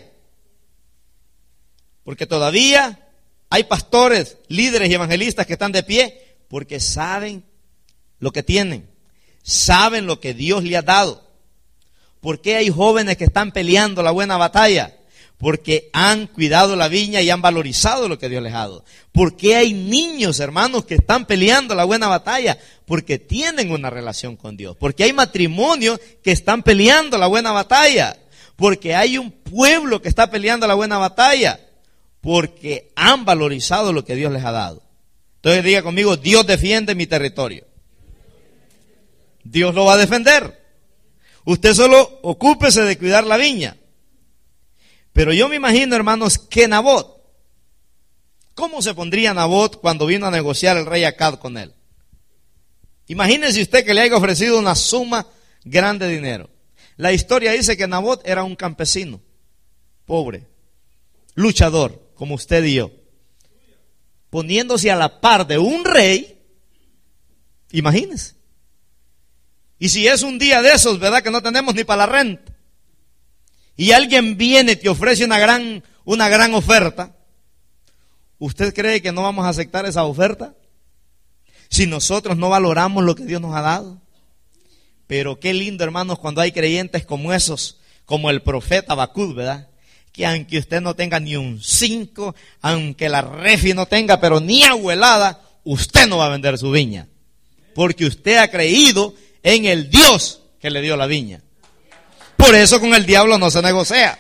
A: Porque todavía hay pastores, líderes y evangelistas que están de pie porque saben lo que tienen, saben lo que Dios le ha dado. ¿Por qué hay jóvenes que están peleando la buena batalla? Porque han cuidado la viña y han valorizado lo que Dios les ha dado. ¿Por qué hay niños, hermanos, que están peleando la buena batalla? Porque tienen una relación con Dios. Porque hay matrimonios que están peleando la buena batalla. Porque hay un pueblo que está peleando la buena batalla. Porque han valorizado lo que Dios les ha dado. Entonces diga conmigo, Dios defiende mi territorio. Dios lo va a defender. Usted solo ocúpese de cuidar la viña. Pero yo me imagino, hermanos, que Nabot, ¿cómo se pondría Nabot cuando vino a negociar el rey Acab con él? Imagínese usted que le haya ofrecido una suma grande de dinero. La historia dice que Nabot era un campesino, pobre, luchador, como usted y yo, poniéndose a la par de un rey. Imagínese. Y si es un día de esos, ¿verdad?, que no tenemos ni para la renta, y alguien viene y te ofrece una gran, una gran oferta, ¿usted cree que no vamos a aceptar esa oferta? si nosotros no valoramos lo que Dios nos ha dado. Pero qué lindo, hermanos, cuando hay creyentes como esos, como el profeta Habacuc, ¿verdad? Que aunque usted no tenga ni un cinco, aunque la refi no tenga, pero ni agua helada, usted no va a vender su viña. Porque usted ha creído en el Dios que le dio la viña. Por eso con el diablo no se negocia.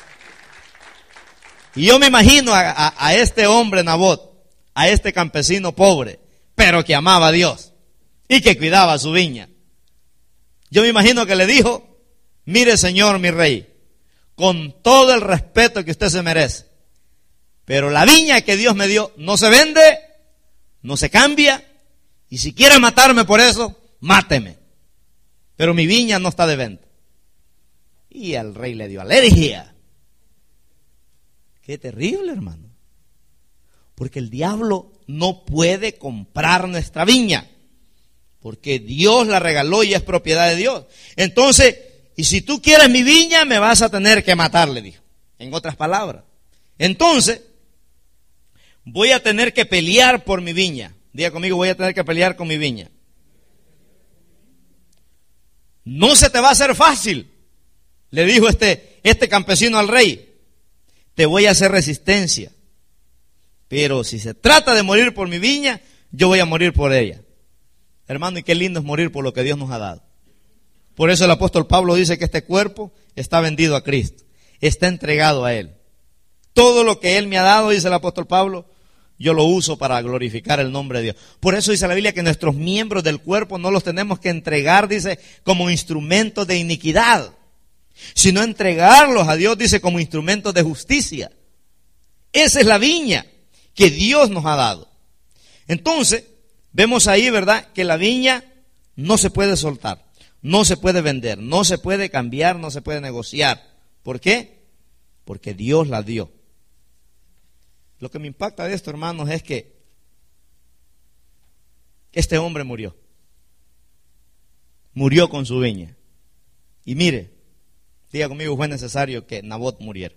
A: Y yo me imagino a, a, a este hombre Nabot, a este campesino pobre, pero que amaba a Dios y que cuidaba su viña. Yo me imagino que le dijo, mire señor mi rey, con todo el respeto que usted se merece, pero la viña que Dios me dio no se vende, no se cambia, y si quiere matarme por eso, máteme. Pero mi viña no está de venta. Y al rey le dio alergia. Qué terrible, hermano. Porque el diablo no puede comprar nuestra viña. Porque Dios la regaló y es propiedad de Dios. Entonces, y si tú quieres mi viña, me vas a tener que matar, le dijo. En otras palabras. Entonces, voy a tener que pelear por mi viña. Diga conmigo, voy a tener que pelear con mi viña. No se te va a hacer fácil, le dijo este, este campesino al rey. Te voy a hacer resistencia. Pero si se trata de morir por mi viña, yo voy a morir por ella. Hermano, y qué lindo es morir por lo que Dios nos ha dado. Por eso el apóstol Pablo dice que este cuerpo está vendido a Cristo. Está entregado a Él. Todo lo que Él me ha dado, dice el apóstol Pablo, yo lo uso para glorificar el nombre de Dios. Por eso dice la Biblia que nuestros miembros del cuerpo no los tenemos que entregar, dice, como instrumentos de iniquidad, sino entregarlos a Dios, dice, como instrumentos de justicia. Esa es la viña que Dios nos ha dado. Entonces, vemos ahí, ¿verdad?, que la viña no se puede soltar, no se puede vender, no se puede cambiar, no se puede negociar. ¿Por qué? Porque Dios la dio. Lo que me impacta de esto, hermanos, es que este hombre murió. Murió con su viña. Y mire, diga conmigo, fue necesario que Nabot muriera.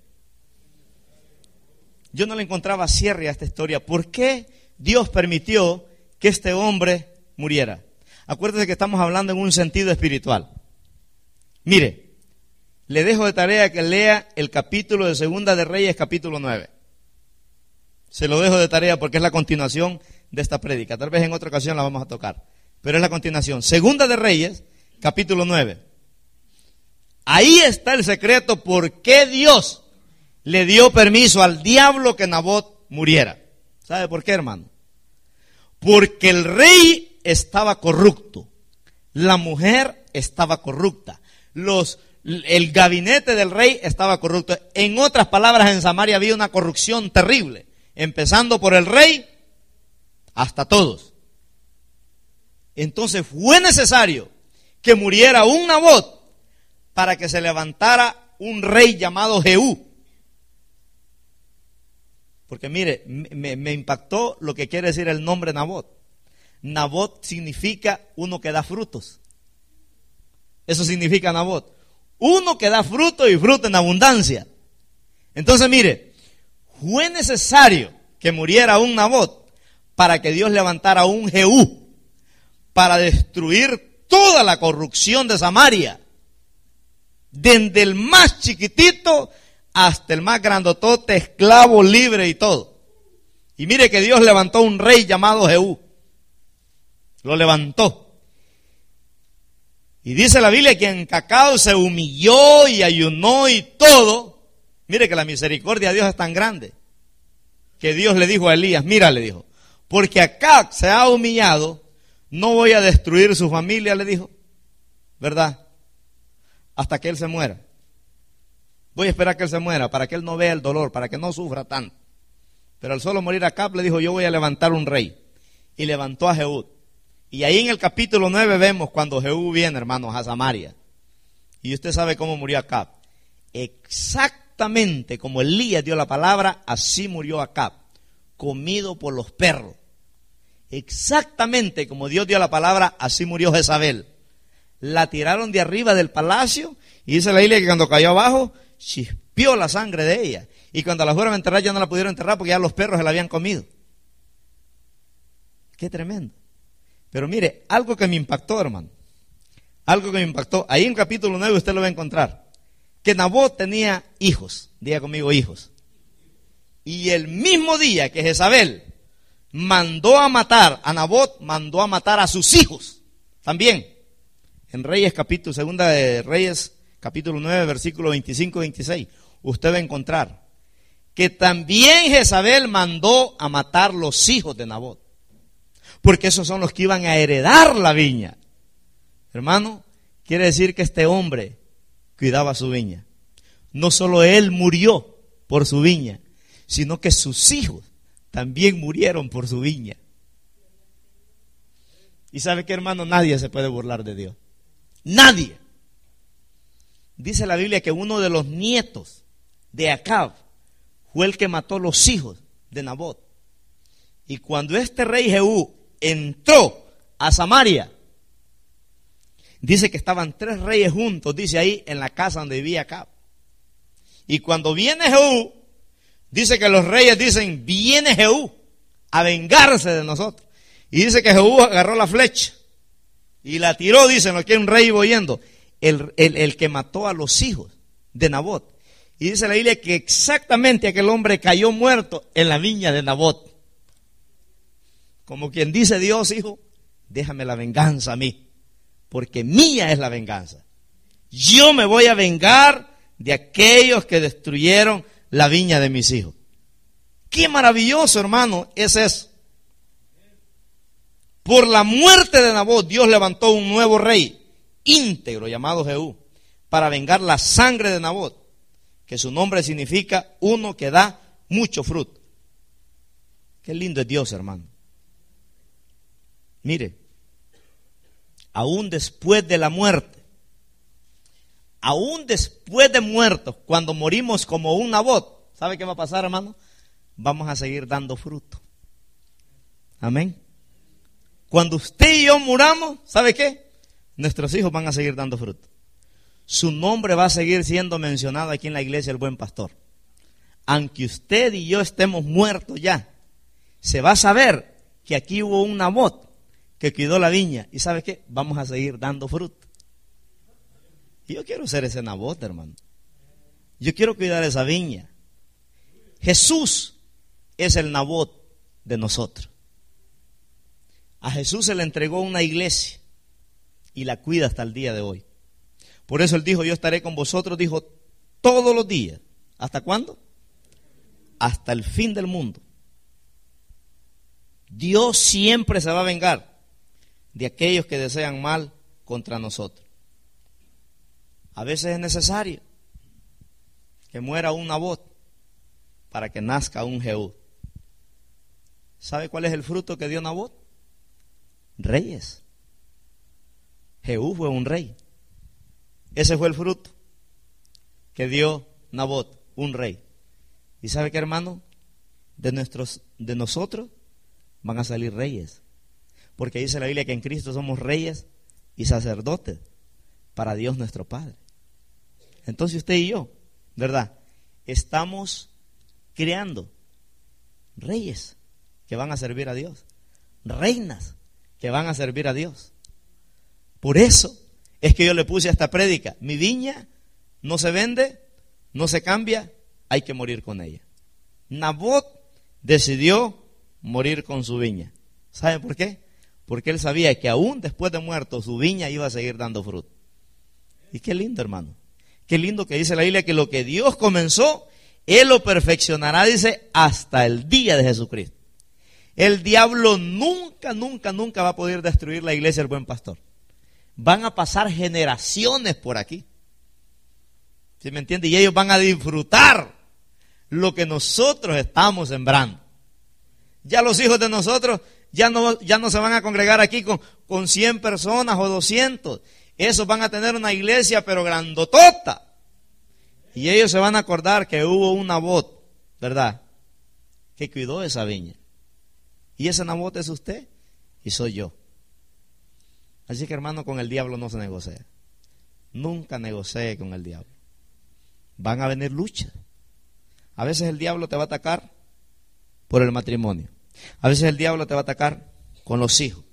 A: Yo no le encontraba cierre a esta historia. ¿Por qué Dios permitió que este hombre muriera? Acuérdese que estamos hablando en un sentido espiritual. Mire, le dejo de tarea que lea el capítulo de Segunda de Reyes, capítulo nueve. Se lo dejo de tarea porque es la continuación de esta prédica. Tal vez en otra ocasión la vamos a tocar, pero es la continuación. Segunda de Reyes, capítulo nueve. Ahí está el secreto por qué Dios le dio permiso al diablo que Nabot muriera. ¿Sabe por qué, hermano? Porque el rey estaba corrupto, la mujer estaba corrupta, los, el gabinete del rey estaba corrupto. En otras palabras, en Samaria había una corrupción terrible, empezando por el rey hasta todos. Entonces fue necesario que muriera un Nabot para que se levantara un rey llamado Jehú. Porque mire, me, me impactó lo que quiere decir el nombre Nabot. Nabot significa uno que da frutos. Eso significa Nabot. Uno que da fruto y fruto en abundancia. Entonces mire, fue necesario que muriera un Nabot para que Dios levantara un Jehú para destruir toda la corrupción de Samaria. Desde el más chiquitito hasta el más grandotote, esclavo, libre y todo. Y mire que Dios levantó un rey llamado Jehú. Lo levantó. Y dice la Biblia que en Cacao se humilló y ayunó y todo. Mire que la misericordia de Dios es tan grande que Dios le dijo a Elías, mira, le dijo, porque Acab se ha humillado, no voy a destruir su familia, le dijo, ¿verdad? Hasta que él se muera. Voy a esperar que él se muera para que él no vea el dolor, para que no sufra tanto. Pero al solo morir Acab le dijo, yo voy a levantar un rey. Y levantó a Jehú. Y ahí en el capítulo nueve vemos cuando Jehú viene, hermanos, a Samaria. Y usted sabe cómo murió Acab. Exactamente como Elías dio la palabra, así murió Acab, comido por los perros. Exactamente como Dios dio la palabra, así murió Jezabel. La tiraron de arriba del palacio y dice la Biblia que cuando cayó abajo, chispió la sangre de ella. Y cuando la fueron a enterrar ya no la pudieron enterrar porque ya los perros se la habían comido. Qué tremendo. Pero mire, algo que me impactó, hermano. Algo que me impactó. Ahí en capítulo nueve usted lo va a encontrar. Que Nabot tenía hijos. Diga conmigo, hijos. Y el mismo día que Jezabel mandó a matar a Nabot, mandó a matar a sus hijos también. En Reyes capítulo, segunda de Reyes capítulo nueve, versículo veinticinco y veintiséis, usted va a encontrar que también Jezabel mandó a matar los hijos de Nabot, porque esos son los que iban a heredar la viña. Hermano, quiere decir que este hombre cuidaba su viña. No solo él murió por su viña, sino que sus hijos también murieron por su viña. Y sabe que, hermano, nadie se puede burlar de Dios. Nadie. Dice la Biblia que uno de los nietos de Acab fue el que mató los hijos de Nabot. Y cuando este rey Jehú entró a Samaria, dice que estaban tres reyes juntos, dice ahí, en la casa donde vivía Acab. Y cuando viene Jehú, dice que los reyes dicen, viene Jehú a vengarse de nosotros. Y dice que Jehú agarró la flecha y la tiró, dicen, lo que un rey iba oyendo, el, el, el que mató a los hijos de Nabot. Y dice la Biblia que exactamente aquel hombre cayó muerto en la viña de Nabot. Como quien dice, Dios, hijo, déjame la venganza a mí, porque mía es la venganza. Yo me voy a vengar de aquellos que destruyeron la viña de mis hijos. Qué maravilloso, hermano, es eso. Por la muerte de Nabot, Dios levantó un nuevo rey íntegro llamado Jehú para vengar la sangre de Nabot, que su nombre significa uno que da mucho fruto. Qué lindo es Dios, hermano. Mire, aún después de la muerte, aún después de muertos, cuando morimos como un Nabot, ¿sabe qué va a pasar, hermano? Vamos a seguir dando fruto. Amén. Cuando usted y yo muramos, ¿sabe qué? Nuestros hijos van a seguir dando fruto. Su nombre va a seguir siendo mencionado aquí en la iglesia, el Buen Pastor. Aunque usted y yo estemos muertos ya, se va a saber que aquí hubo un Nabot que cuidó la viña. ¿Y sabe qué? Vamos a seguir dando fruto. Y yo quiero ser ese Nabot, hermano. Yo quiero cuidar esa viña. Jesús es el Nabot de nosotros. A Jesús se le entregó una iglesia y la cuida hasta el día de hoy. Por eso él dijo, yo estaré con vosotros, dijo, todos los días. ¿Hasta cuándo? Hasta el fin del mundo. Dios siempre se va a vengar de aquellos que desean mal contra nosotros. A veces es necesario que muera un Nabot para que nazca un Jehú. ¿Sabe cuál es el fruto que dio Nabot? Reyes. Jehú fue un rey. Ese fue el fruto que dio Nabot, un rey. ¿Y sabe qué, hermano? De nuestros, de nosotros van a salir reyes. Porque dice la Biblia que en Cristo somos reyes y sacerdotes para Dios nuestro Padre. Entonces usted y yo, ¿verdad? Estamos creando reyes que van a servir a Dios. Reinas que van a servir a Dios. Por eso es que yo le puse a esta prédica, mi viña no se vende, no se cambia, hay que morir con ella. Nabot decidió morir con su viña. ¿Sabe por qué? Porque él sabía que aún después de muerto su viña iba a seguir dando fruto. Y qué lindo, hermano. Qué lindo que dice la Biblia que lo que Dios comenzó, Él lo perfeccionará, dice, hasta el día de Jesucristo. El diablo nunca, nunca, nunca va a poder destruir la iglesia del Buen Pastor. Van a pasar generaciones por aquí. ¿Sí me entiende? Y ellos van a disfrutar lo que nosotros estamos sembrando. Ya los hijos de nosotros ya no, ya no se van a congregar aquí con, con cien personas o doscientos. Esos van a tener una iglesia pero grandotota. Y ellos se van a acordar que hubo un Nabot, ¿verdad? Que cuidó esa viña. Y ese Nabot es usted y soy yo. Así que, hermano, con el diablo no se negocia. Nunca negocie con el diablo. Van a venir luchas. A veces el diablo te va a atacar por el matrimonio. A veces el diablo te va a atacar con los hijos.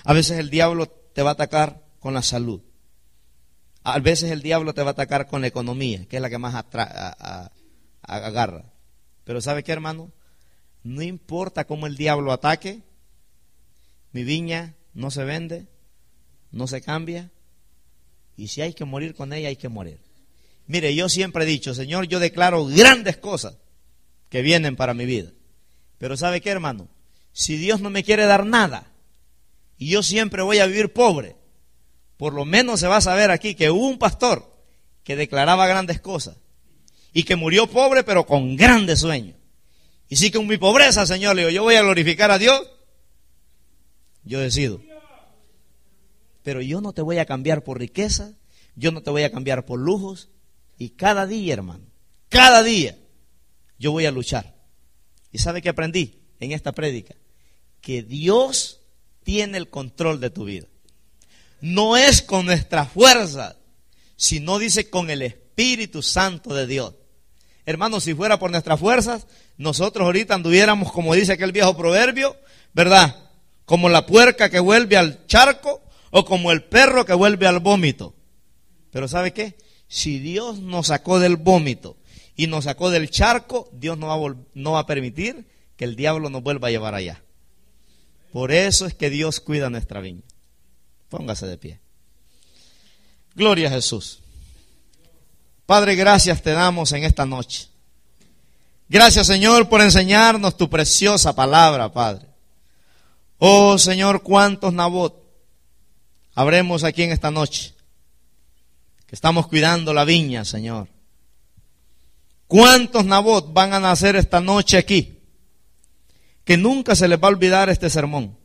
A: A veces el diablo te va a atacar con la salud. A veces el diablo te va a atacar con la economía, que es la que más atra- a, a, agarra. Pero ¿sabe qué, hermano? No importa cómo el diablo ataque, mi viña no se vende, no se cambia, y si hay que morir con ella, hay que morir. Mire, yo siempre he dicho, Señor, yo declaro grandes cosas que vienen para mi vida. Pero ¿sabe qué, hermano? Si Dios no me quiere dar nada, y yo siempre voy a vivir pobre, por lo menos se va a saber aquí que hubo un pastor que declaraba grandes cosas y que murió pobre pero con grandes sueños. Y si con mi pobreza, Señor, le digo, yo voy a glorificar a Dios, yo decido. Pero yo no te voy a cambiar por riqueza, yo no te voy a cambiar por lujos, y cada día, hermano, cada día yo voy a luchar. ¿Y sabe qué aprendí en esta prédica? Que Dios tiene el control de tu vida. No es con nuestra fuerza, sino dice con el Espíritu Santo de Dios. Hermanos, si fuera por nuestras fuerzas, nosotros ahorita anduviéramos, como dice aquel viejo proverbio, ¿verdad? Como la puerca que vuelve al charco o como el perro que vuelve al vómito. Pero ¿sabe qué? Si Dios nos sacó del vómito y nos sacó del charco, Dios no va a, vol- no va a permitir que el diablo nos vuelva a llevar allá. Por eso es que Dios cuida nuestra viña. Póngase de pie. Gloria a Jesús. Padre, gracias te damos en esta noche. Gracias, Señor, por enseñarnos tu preciosa palabra, Padre. Oh, Señor, cuántos Nabot habremos aquí en esta noche, que estamos cuidando la viña, Señor. ¿Cuántos Nabot van a nacer esta noche aquí? Que nunca se les va a olvidar este sermón.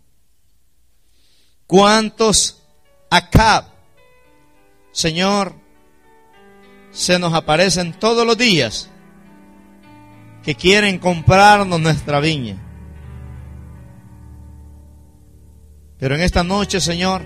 A: ¿Cuántos Acab, Señor, se nos aparecen todos los días que quieren comprarnos nuestra viña? Pero en esta noche, Señor,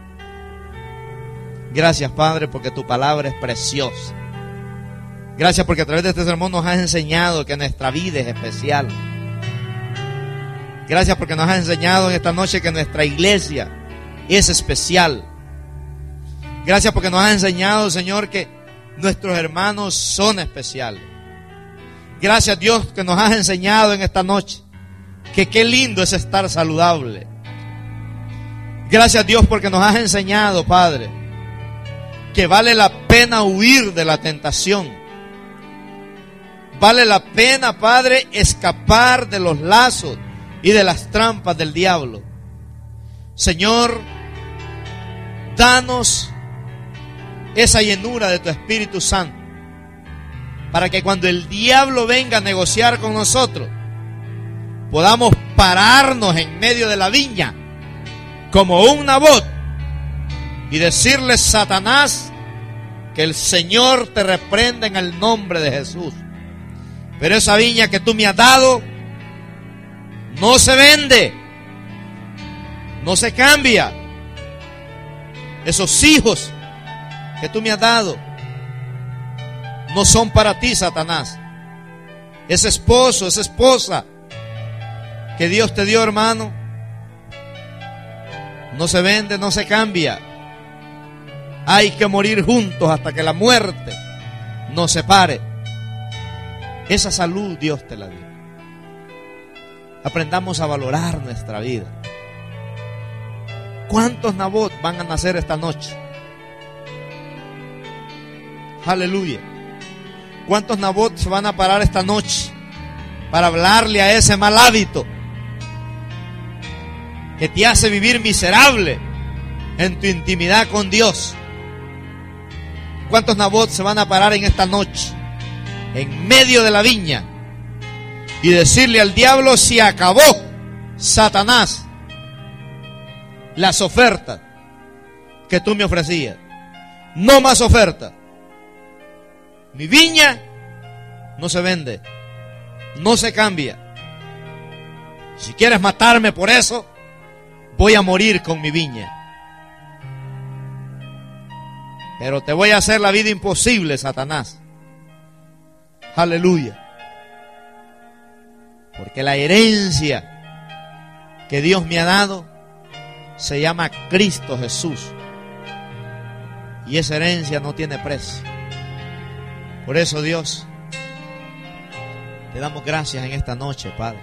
A: gracias, Padre, porque tu palabra es preciosa. Gracias porque a través de este sermón nos has enseñado que nuestra vida es especial. Gracias porque nos has enseñado en esta noche que nuestra iglesia es especial. Gracias porque nos has enseñado, Señor, que nuestros hermanos son especiales. Gracias, Dios, que nos has enseñado en esta noche que qué lindo es estar saludable. Gracias, Dios, porque nos has enseñado, Padre, que vale la pena huir de la tentación. Vale la pena, Padre, escapar de los lazos y de las trampas del diablo. Señor, danos esa llenura de tu Espíritu Santo, para que cuando el diablo venga a negociar con nosotros, podamos pararnos en medio de la viña como un Nabot y decirle: Satanás, que el Señor te reprenda en el nombre de Jesús. Pero esa viña que tú me has dado no se vende, no se cambia. Esos hijos que tú me has dado no son para ti, Satanás. Ese esposo, esa esposa que Dios te dio, hermano, no se vende, no se cambia. Hay que morir juntos hasta que la muerte nos separe. Esa salud Dios te la dio. Aprendamos a valorar nuestra vida. ¿Cuántos Nabot van a nacer esta noche? Aleluya. ¿Cuántos Nabot se van a parar esta noche para hablarle a ese mal hábito que te hace vivir miserable en tu intimidad con Dios? ¿Cuántos Nabot se van a parar en esta noche en medio de la viña y decirle al diablo: si acabó, Satanás, las ofertas que tú me ofrecías, no más ofertas? Mi viña no se vende, no se cambia. Si quieres matarme por eso, voy a morir con mi viña. Pero te voy a hacer la vida imposible, Satanás. Aleluya. Porque la herencia que Dios me ha dado se llama Cristo Jesús. Y esa herencia no tiene precio. Por eso, Dios, te damos gracias en esta noche, Padre.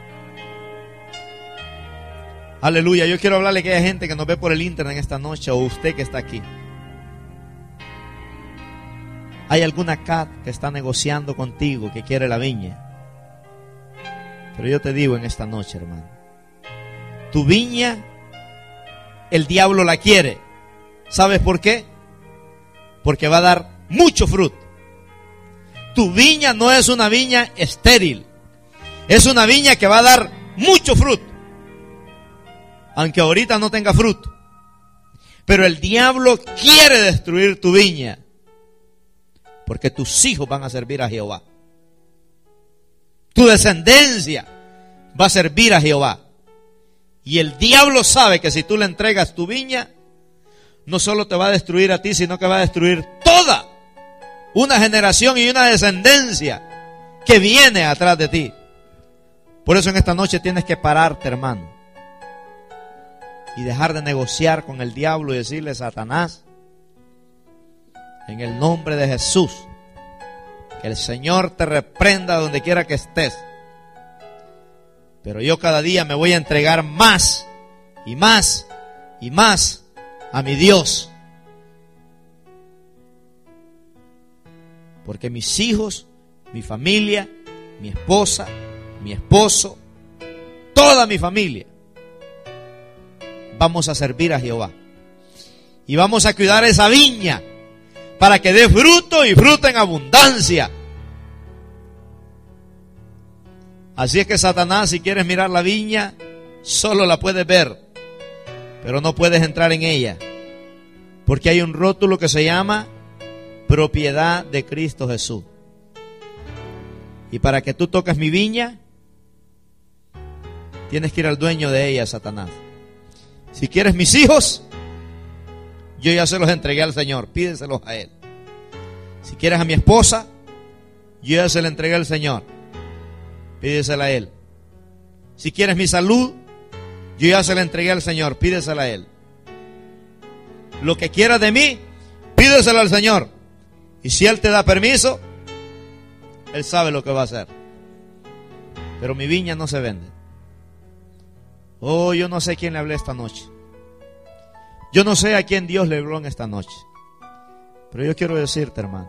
A: Aleluya. Yo quiero hablarle que hay gente que nos ve por el internet en esta noche, o usted que está aquí. Hay alguna C A T que está negociando contigo, que quiere la viña. Pero yo te digo en esta noche, hermano, tu viña, el diablo la quiere. ¿Sabes por qué? Porque va a dar mucho fruto. Tu viña no es una viña estéril. Es una viña que va a dar mucho fruto. Aunque ahorita no tenga fruto. Pero el diablo quiere destruir tu viña. Porque tus hijos van a servir a Jehová. Tu descendencia va a servir a Jehová. Y el diablo sabe que si tú le entregas tu viña, no solo te va a destruir a ti, sino que va a destruir toda una generación y una descendencia que viene atrás de ti. Por eso en esta noche tienes que pararte, hermano, y dejar de negociar con el diablo y decirle: Satanás, en el nombre de Jesús, que el Señor te reprenda donde quiera que estés. Pero yo cada día me voy a entregar más y más y más a mi Dios. Porque mis hijos, mi familia, mi esposa, mi esposo, toda mi familia, vamos a servir a Jehová. Y vamos a cuidar esa viña para que dé fruto y fruto en abundancia. Así es que, Satanás, si quieres mirar la viña, solo la puedes ver, pero no puedes entrar en ella, porque hay un rótulo que se llama propiedad de Cristo Jesús. Y para que tú toques mi viña, tienes que ir al dueño de ella, Satanás. Si quieres mis hijos, yo ya se los entregué al Señor, pídeselos a Él. Si quieres a mi esposa, yo ya se la entregué al Señor, pídesela a Él. Si quieres mi salud, yo ya se la entregué al Señor, pídesela a Él. Lo que quieras de mí, pídeselo al Señor. Y si Él te da permiso, Él sabe lo que va a hacer. Pero mi viña no se vende. Oh, yo no sé a quién le hablé esta noche. Yo no sé a quién Dios le habló en esta noche. Pero yo quiero decirte, hermano,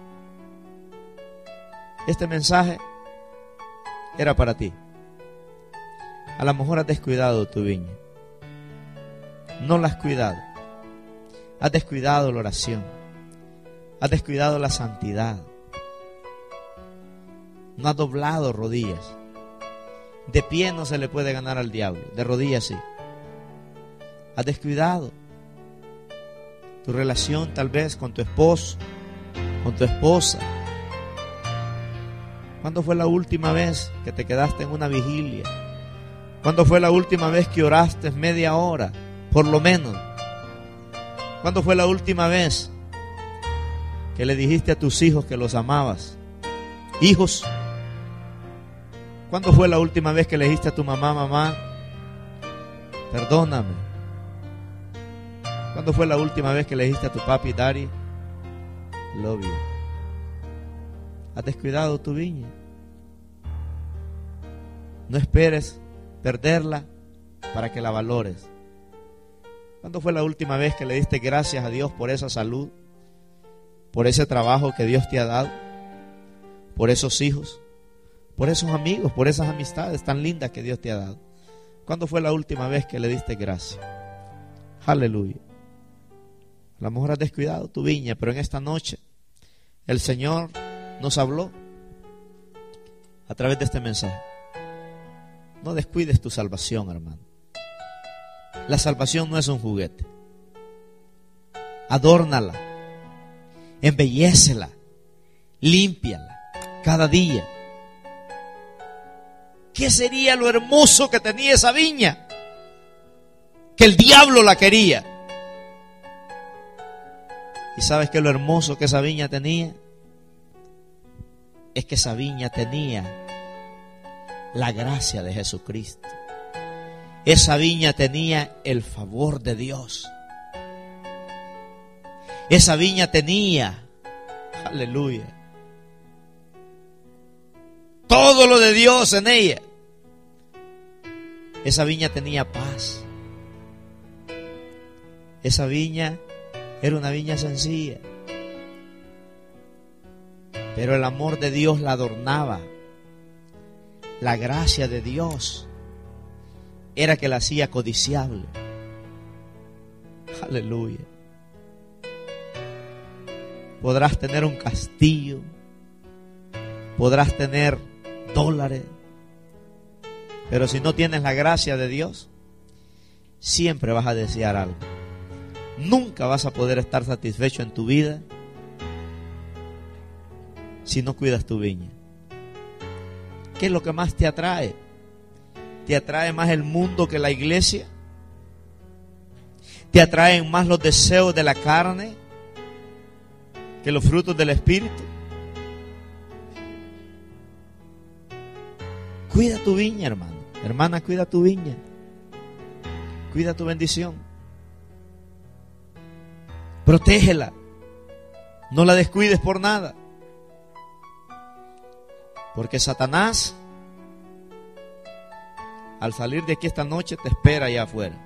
A: este mensaje era para ti. A lo mejor has descuidado tu viña. No la has cuidado. Has descuidado la oración. Has descuidado la santidad. No has doblado rodillas. De pie no se le puede ganar al diablo. De rodillas sí. Has descuidado tu relación tal vez con tu esposo, con tu esposa. ¿Cuándo fue la última vez que te quedaste en una vigilia? ¿Cuándo fue la última vez que oraste media hora, por lo menos? ¿Cuándo fue la última vez que le dijiste a tus hijos que los amabas? Hijos, ¿cuándo fue la última vez que le dijiste a tu mamá: mamá, perdóname? ¿Cuándo fue la última vez que le dijiste a tu papi: daddy, love you? ¿Has descuidado tu viña? No esperes perderla para que la valores. ¿Cuándo fue la última vez que le diste gracias a Dios por esa salud, por ese trabajo que Dios te ha dado, por esos hijos, por esos amigos, por esas amistades tan lindas que Dios te ha dado? ¿Cuándo fue la última vez que le diste gracias? Aleluya. A lo mejor has descuidado tu viña, pero en esta noche el Señor nos habló a través de este mensaje. No descuides tu salvación, hermano. La salvación no es un juguete. Adórnala, embellécela, límpiala cada día. ¿Qué sería lo hermoso que tenía esa viña? Que el diablo la quería. ¿Y sabes qué es lo hermoso que esa viña tenía? Es que esa viña tenía la gracia de Jesucristo. esa viña tenía el favor de Dios. Esa viña tenía, aleluya, todo lo de Dios en ella. Esa viña tenía paz. Esa viña era una viña sencilla, pero el amor de Dios la adornaba. La gracia de Dios era que la hacía codiciable. Aleluya. Podrás tener un castillo, podrás tener dólares, pero si no tienes la gracia de Dios, siempre vas a desear algo. Nunca vas a poder estar satisfecho en tu vida si no cuidas tu viña. ¿Qué es lo que más te atrae? ¿Te atrae más el mundo que la iglesia? ¿Te atraen más los deseos de la carne que los frutos del Espíritu? Cuida tu viña, hermano. Hermana, cuida tu viña. Cuida tu bendición. Protégela. No la descuides por nada. Porque Satanás, al salir de aquí esta noche, te espera allá afuera.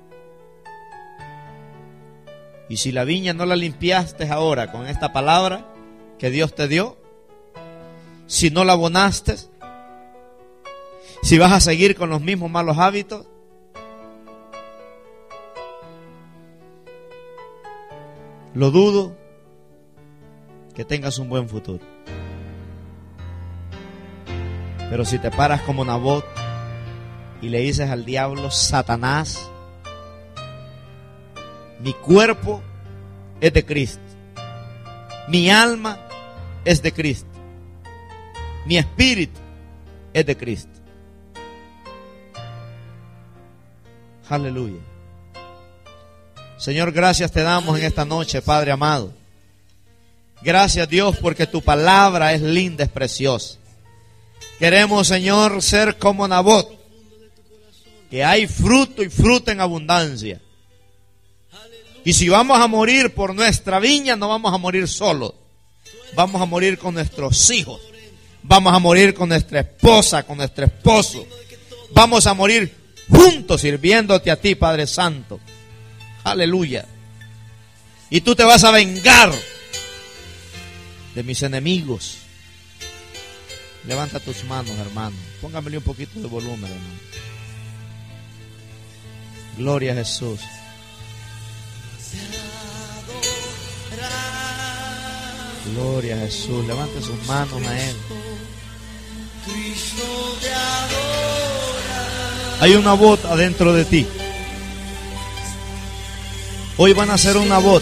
A: Y si la viña no la limpiaste ahora con esta palabra que Dios te dio, si no la abonaste, si vas a seguir con los mismos malos hábitos, lo dudo que tengas un buen futuro. Pero si te paras como Nabot y le dices al diablo: Satanás, mi cuerpo es de Cristo, mi alma es de Cristo, mi espíritu es de Cristo. Aleluya. Señor, gracias te damos en esta noche, Padre amado. Gracias, Dios, porque tu palabra es linda, es preciosa. Queremos, Señor, ser como Nabot, que hay fruto y fruto en abundancia. Y si vamos a morir por nuestra viña, no vamos a morir solos. Vamos a morir con nuestros hijos. Vamos a morir con nuestra esposa, con nuestro esposo. Vamos a morir juntos sirviéndote a ti, Padre Santo. Aleluya. Y tú te vas a vengar de mis enemigos. Levanta tus manos, hermano. Póngamele un poquito de volumen, hermano. Gloria a Jesús. Gloria a Jesús. Levante sus manos a Él. Hay una voz adentro de ti. Hoy van a hacer una voz.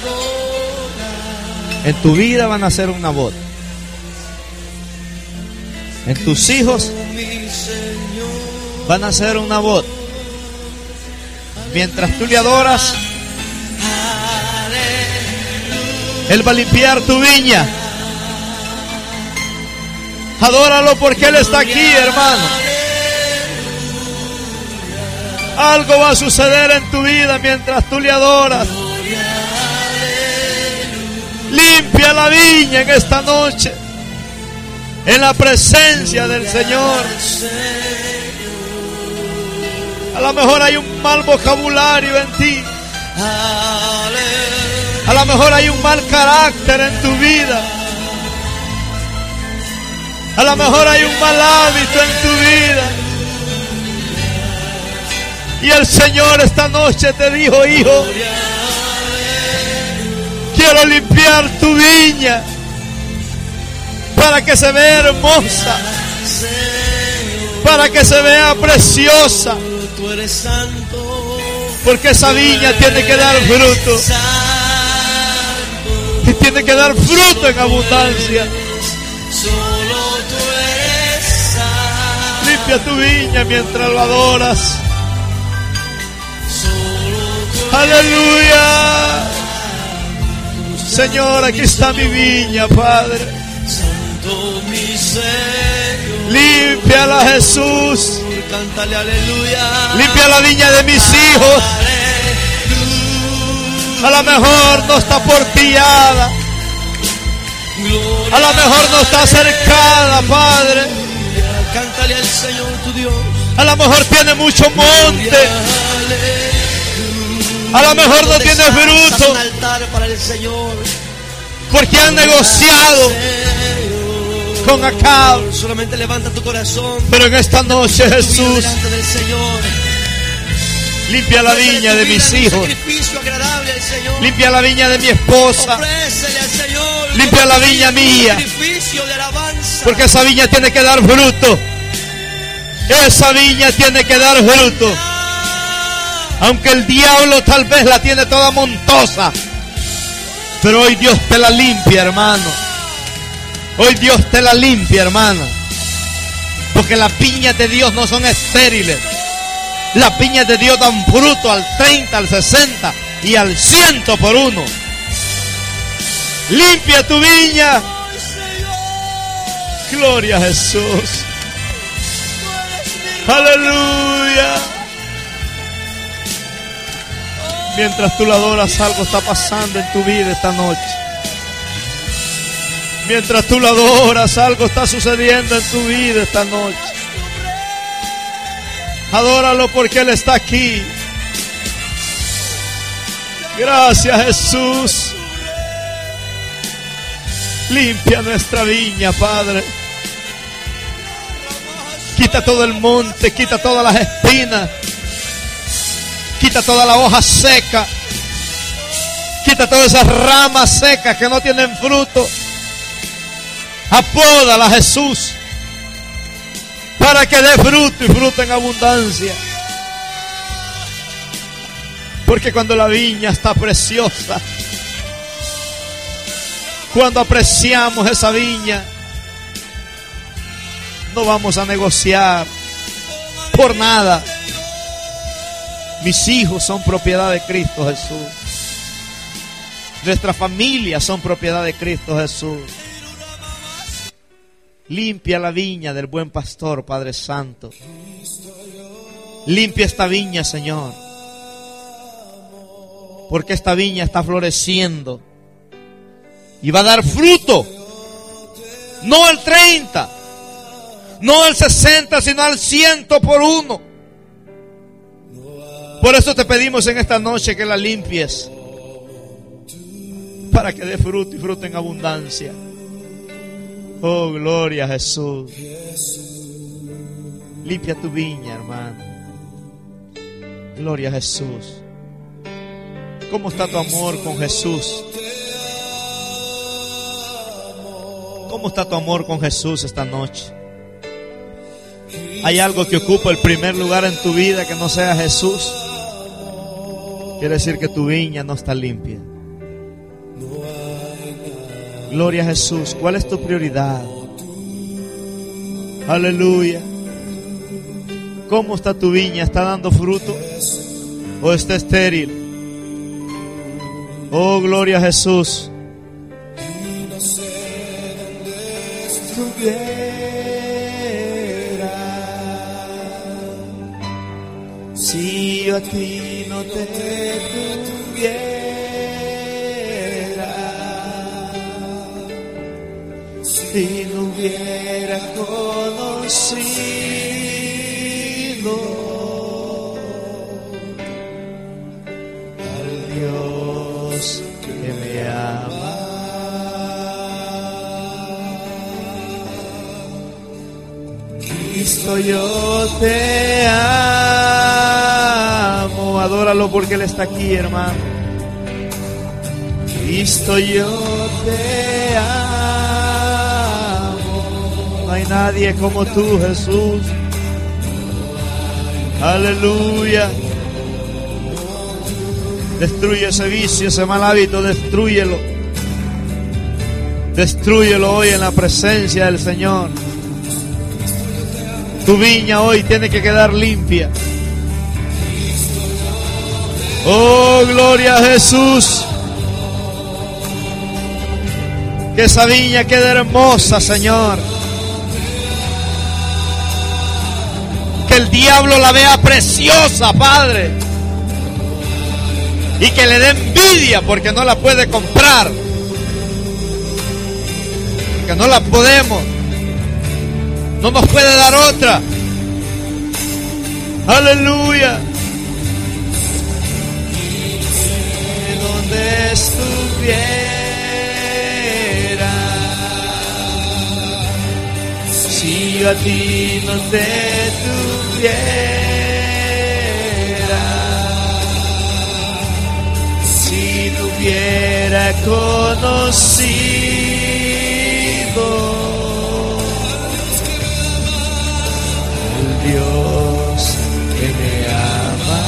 A: En tu vida van a hacer una voz. En tus hijos van a hacer una voz. Mientras tú le adoras, Él va a limpiar tu viña. Adóralo porque Él está aquí, hermano. Algo va a suceder en tu vida mientras tú le adoras. Limpia la viña en esta noche, en la presencia del Señor. A lo mejor hay un mal vocabulario en ti. A lo mejor hay un mal carácter en tu vida. A lo mejor hay un mal hábito en tu vida. Y el Señor esta noche te dijo: hijo, quiero limpiar tu viña para que se vea hermosa, para que se vea preciosa, porque esa viña tiene que dar fruto, y tiene que dar fruto en abundancia. Limpia tu viña mientras lo adoras. Aleluya. Señor, aquí está mi viña, Padre.
C: santo, mi Señor.
A: Límpiala, Jesús.
C: Cántale aleluya.
A: Limpia la viña de mis hijos. A lo mejor no está portillada. A lo mejor no está cercada, Padre.
C: Cántale al Señor tu Dios.
A: A lo mejor tiene mucho monte. A lo mejor no tiene fruto.
C: Un altar para el Señor.
A: Porque han negociado con Acab.
C: Solamente levanta tu corazón.
A: Pero en esta noche, Jesús,
C: delante del Señor.
A: Limpia la viña de mis hijos.
C: Agradable al Señor.
A: Limpia la viña de mi esposa.
C: Ofrécele al Señor.
A: Limpia la viña mía.
C: Sacrificio de alabanza.
A: Porque esa viña tiene que dar fruto. Esa viña tiene que dar fruto. Aunque el diablo tal vez la tiene toda montosa. Pero hoy Dios te la limpia, hermano. Hoy Dios te la limpia, hermano. Porque las viñas de Dios no son estériles. Las viñas de Dios dan fruto al treinta, al sesenta y al ciento por uno. Limpia tu viña. Gloria a Jesús. Aleluya. Mientras tú la adoras, algo está pasando en tu vida esta noche. Mientras tú la adoras, algo está sucediendo en tu vida esta noche. Adóralo porque Él está aquí. Gracias, Jesús. Limpia nuestra viña, Padre. Quita todo el monte, quita todas las espinas. Quita toda la hoja seca. Quita todas esas ramas secas que no tienen fruto. Apódala, Jesús, para que dé fruto y fruto en abundancia. Porque cuando la viña está preciosa, cuando apreciamos esa viña, no vamos a negociar por nada. Mis hijos son propiedad de Cristo Jesús. Nuestras familias son propiedad de Cristo Jesús. Limpia la viña del buen pastor, Padre Santo. Limpia esta viña, Señor. Porque esta viña está floreciendo y va a dar fruto. No al treinta, no al sesenta, sino al ciento por uno. Por eso te pedimos en esta noche que la limpies, para que dé fruto y fruto en abundancia. Oh, gloria a Jesús. Limpia tu viña, hermano. Gloria a Jesús. ¿Cómo está tu amor con Jesús? ¿Cómo está tu amor con Jesús esta noche? ¿Hay algo que ocupa el primer lugar en tu vida que no sea Jesús? Quiere decir que tu viña no está limpia. Gloria a Jesús. ¿Cuál es tu prioridad? Aleluya. ¿Cómo está tu viña? ¿Está dando fruto o está estéril? Oh, gloria a Jesús. Si yo a ti no te tuviera, si no hubiera conocido al Dios que me ama, Cristo, yo te amo. Adóralo porque Él está aquí, hermano. Cristo, yo te amo. No hay nadie como tú, Jesús. Aleluya. Destruye ese vicio, ese mal hábito, destrúyelo. Destrúyelo hoy en la presencia del Señor. Tu viña hoy tiene que quedar limpia. Oh, gloria a Jesús. Que esa viña quede hermosa, Señor. Que el diablo la vea preciosa, Padre. Y que le dé envidia porque no la puede comprar. Porque no la podemos. No nos puede dar otra. Aleluya. Donde estuviera, si yo a ti no te tuviera, si no hubiera conocido el Dios que me ama.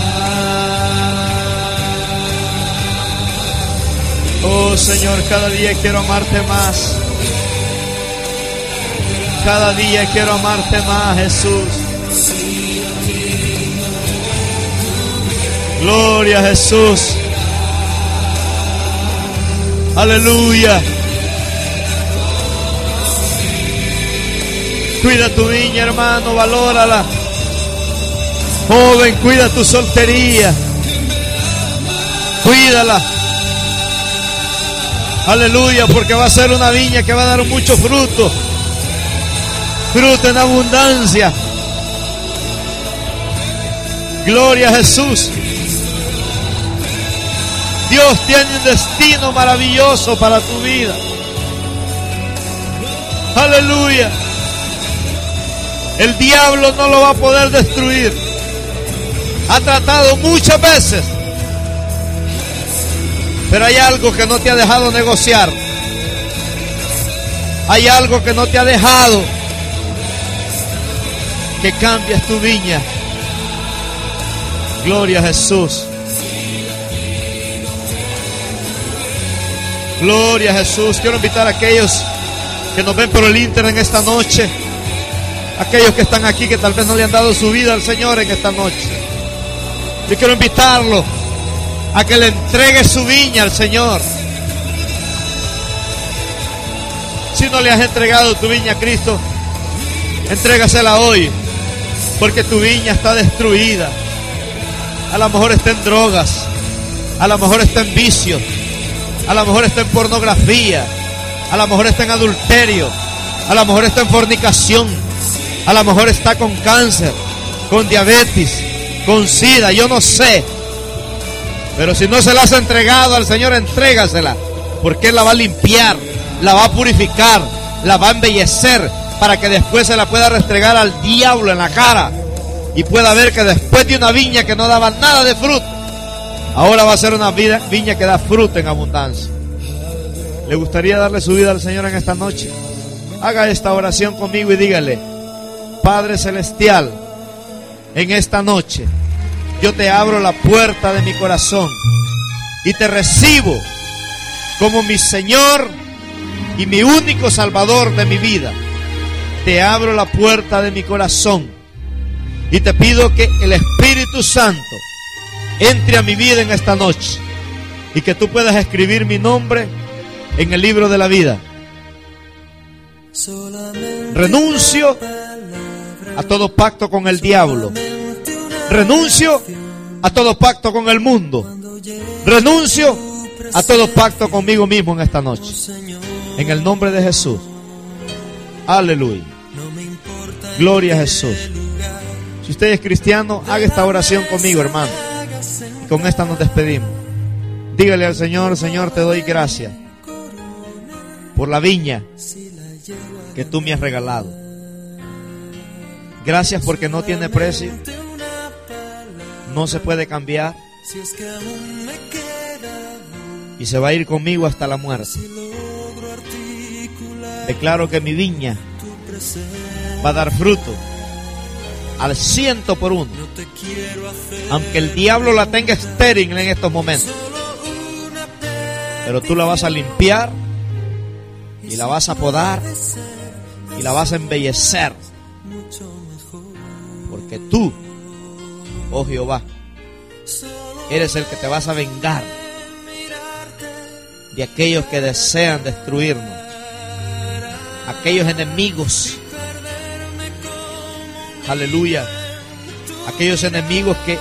A: Oh Señor, cada día quiero amarte más. Cada día quiero amarte más, Jesús. Gloria a Jesús. Aleluya. Cuida tu viña, hermano, valórala. Joven, cuida tu soltería. Cuídala. Aleluya, porque va a ser una viña que va a dar mucho fruto. Fruto en abundancia. Gloria a Jesús. Dios tiene un destino maravilloso para tu vida. Aleluya. El diablo no lo va a poder destruir. Ha tratado muchas veces. Pero hay algo que no te ha dejado negociar. Hay algo que no te ha dejado que cambies tu viña. Gloria a Jesús. Gloria a Jesús. Quiero invitar a aquellos que nos ven por el internet en esta noche. Aquellos que están aquí que tal vez no le han dado su vida al Señor en esta noche. Yo quiero invitarlo a que le entregue su viña al Señor. Si no le has entregado tu viña a Cristo, entrégasela hoy, porque tu viña está destruida. A lo mejor está en drogas, a lo mejor está en vicio, a lo mejor está en pornografía, a lo mejor está en adulterio, a lo mejor está en fornicación, a lo mejor está con cáncer, con diabetes, con sida, yo no sé. Pero si no se la has entregado al Señor, entrégasela, porque Él la va a limpiar, la va a purificar, la va a embellecer, para que después se la pueda restregar al diablo en la cara y pueda ver que después de una viña que no daba nada de fruto, ahora va a ser una viña que da fruto en abundancia. ¿Le gustaría darle su vida al Señor en esta noche? Haga esta oración conmigo y dígale: Padre Celestial, en esta noche yo te abro la puerta de mi corazón y te recibo como mi Señor y mi único Salvador de mi vida. Te abro la puerta de mi corazón y te pido que el Espíritu Santo entre a mi vida en esta noche y que tú puedas escribir mi nombre en el libro de la vida. Renuncio a todo pacto con el diablo. Renuncio a todo pacto con el mundo. Renuncio a todo pacto conmigo mismo en esta noche. En el nombre de Jesús. Aleluya. Gloria a Jesús. Si usted es cristiano, haga esta oración conmigo, hermano. Y con esta nos despedimos. Dígale al Señor: Señor, te doy gracias por la viña que tú me has regalado. Gracias porque no tiene precio, no se puede cambiar y se va a ir conmigo hasta la muerte. Declaro que mi viña va a dar fruto al ciento por uno, aunque el diablo la tenga estéril en estos momentos, pero tú la vas a limpiar y la vas a podar y la vas a embellecer, porque tú, oh Jehová, eres el que te vas a vengar de aquellos que desean destruirnos. aquellos enemigos, aleluya, aquellos enemigos que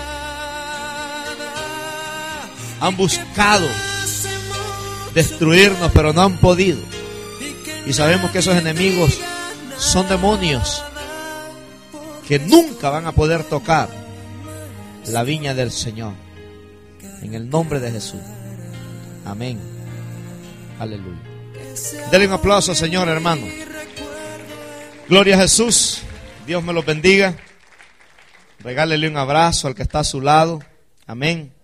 A: han buscado destruirnos, pero no han podido. Y sabemos que esos enemigos son demonios que nunca van a poder tocar la viña del Señor. En el nombre de Jesús. Amén. Aleluya. Denle un aplauso al Señor, hermano. Gloria a Jesús. Dios me los bendiga. Regálele un abrazo al que está a su lado. Amén.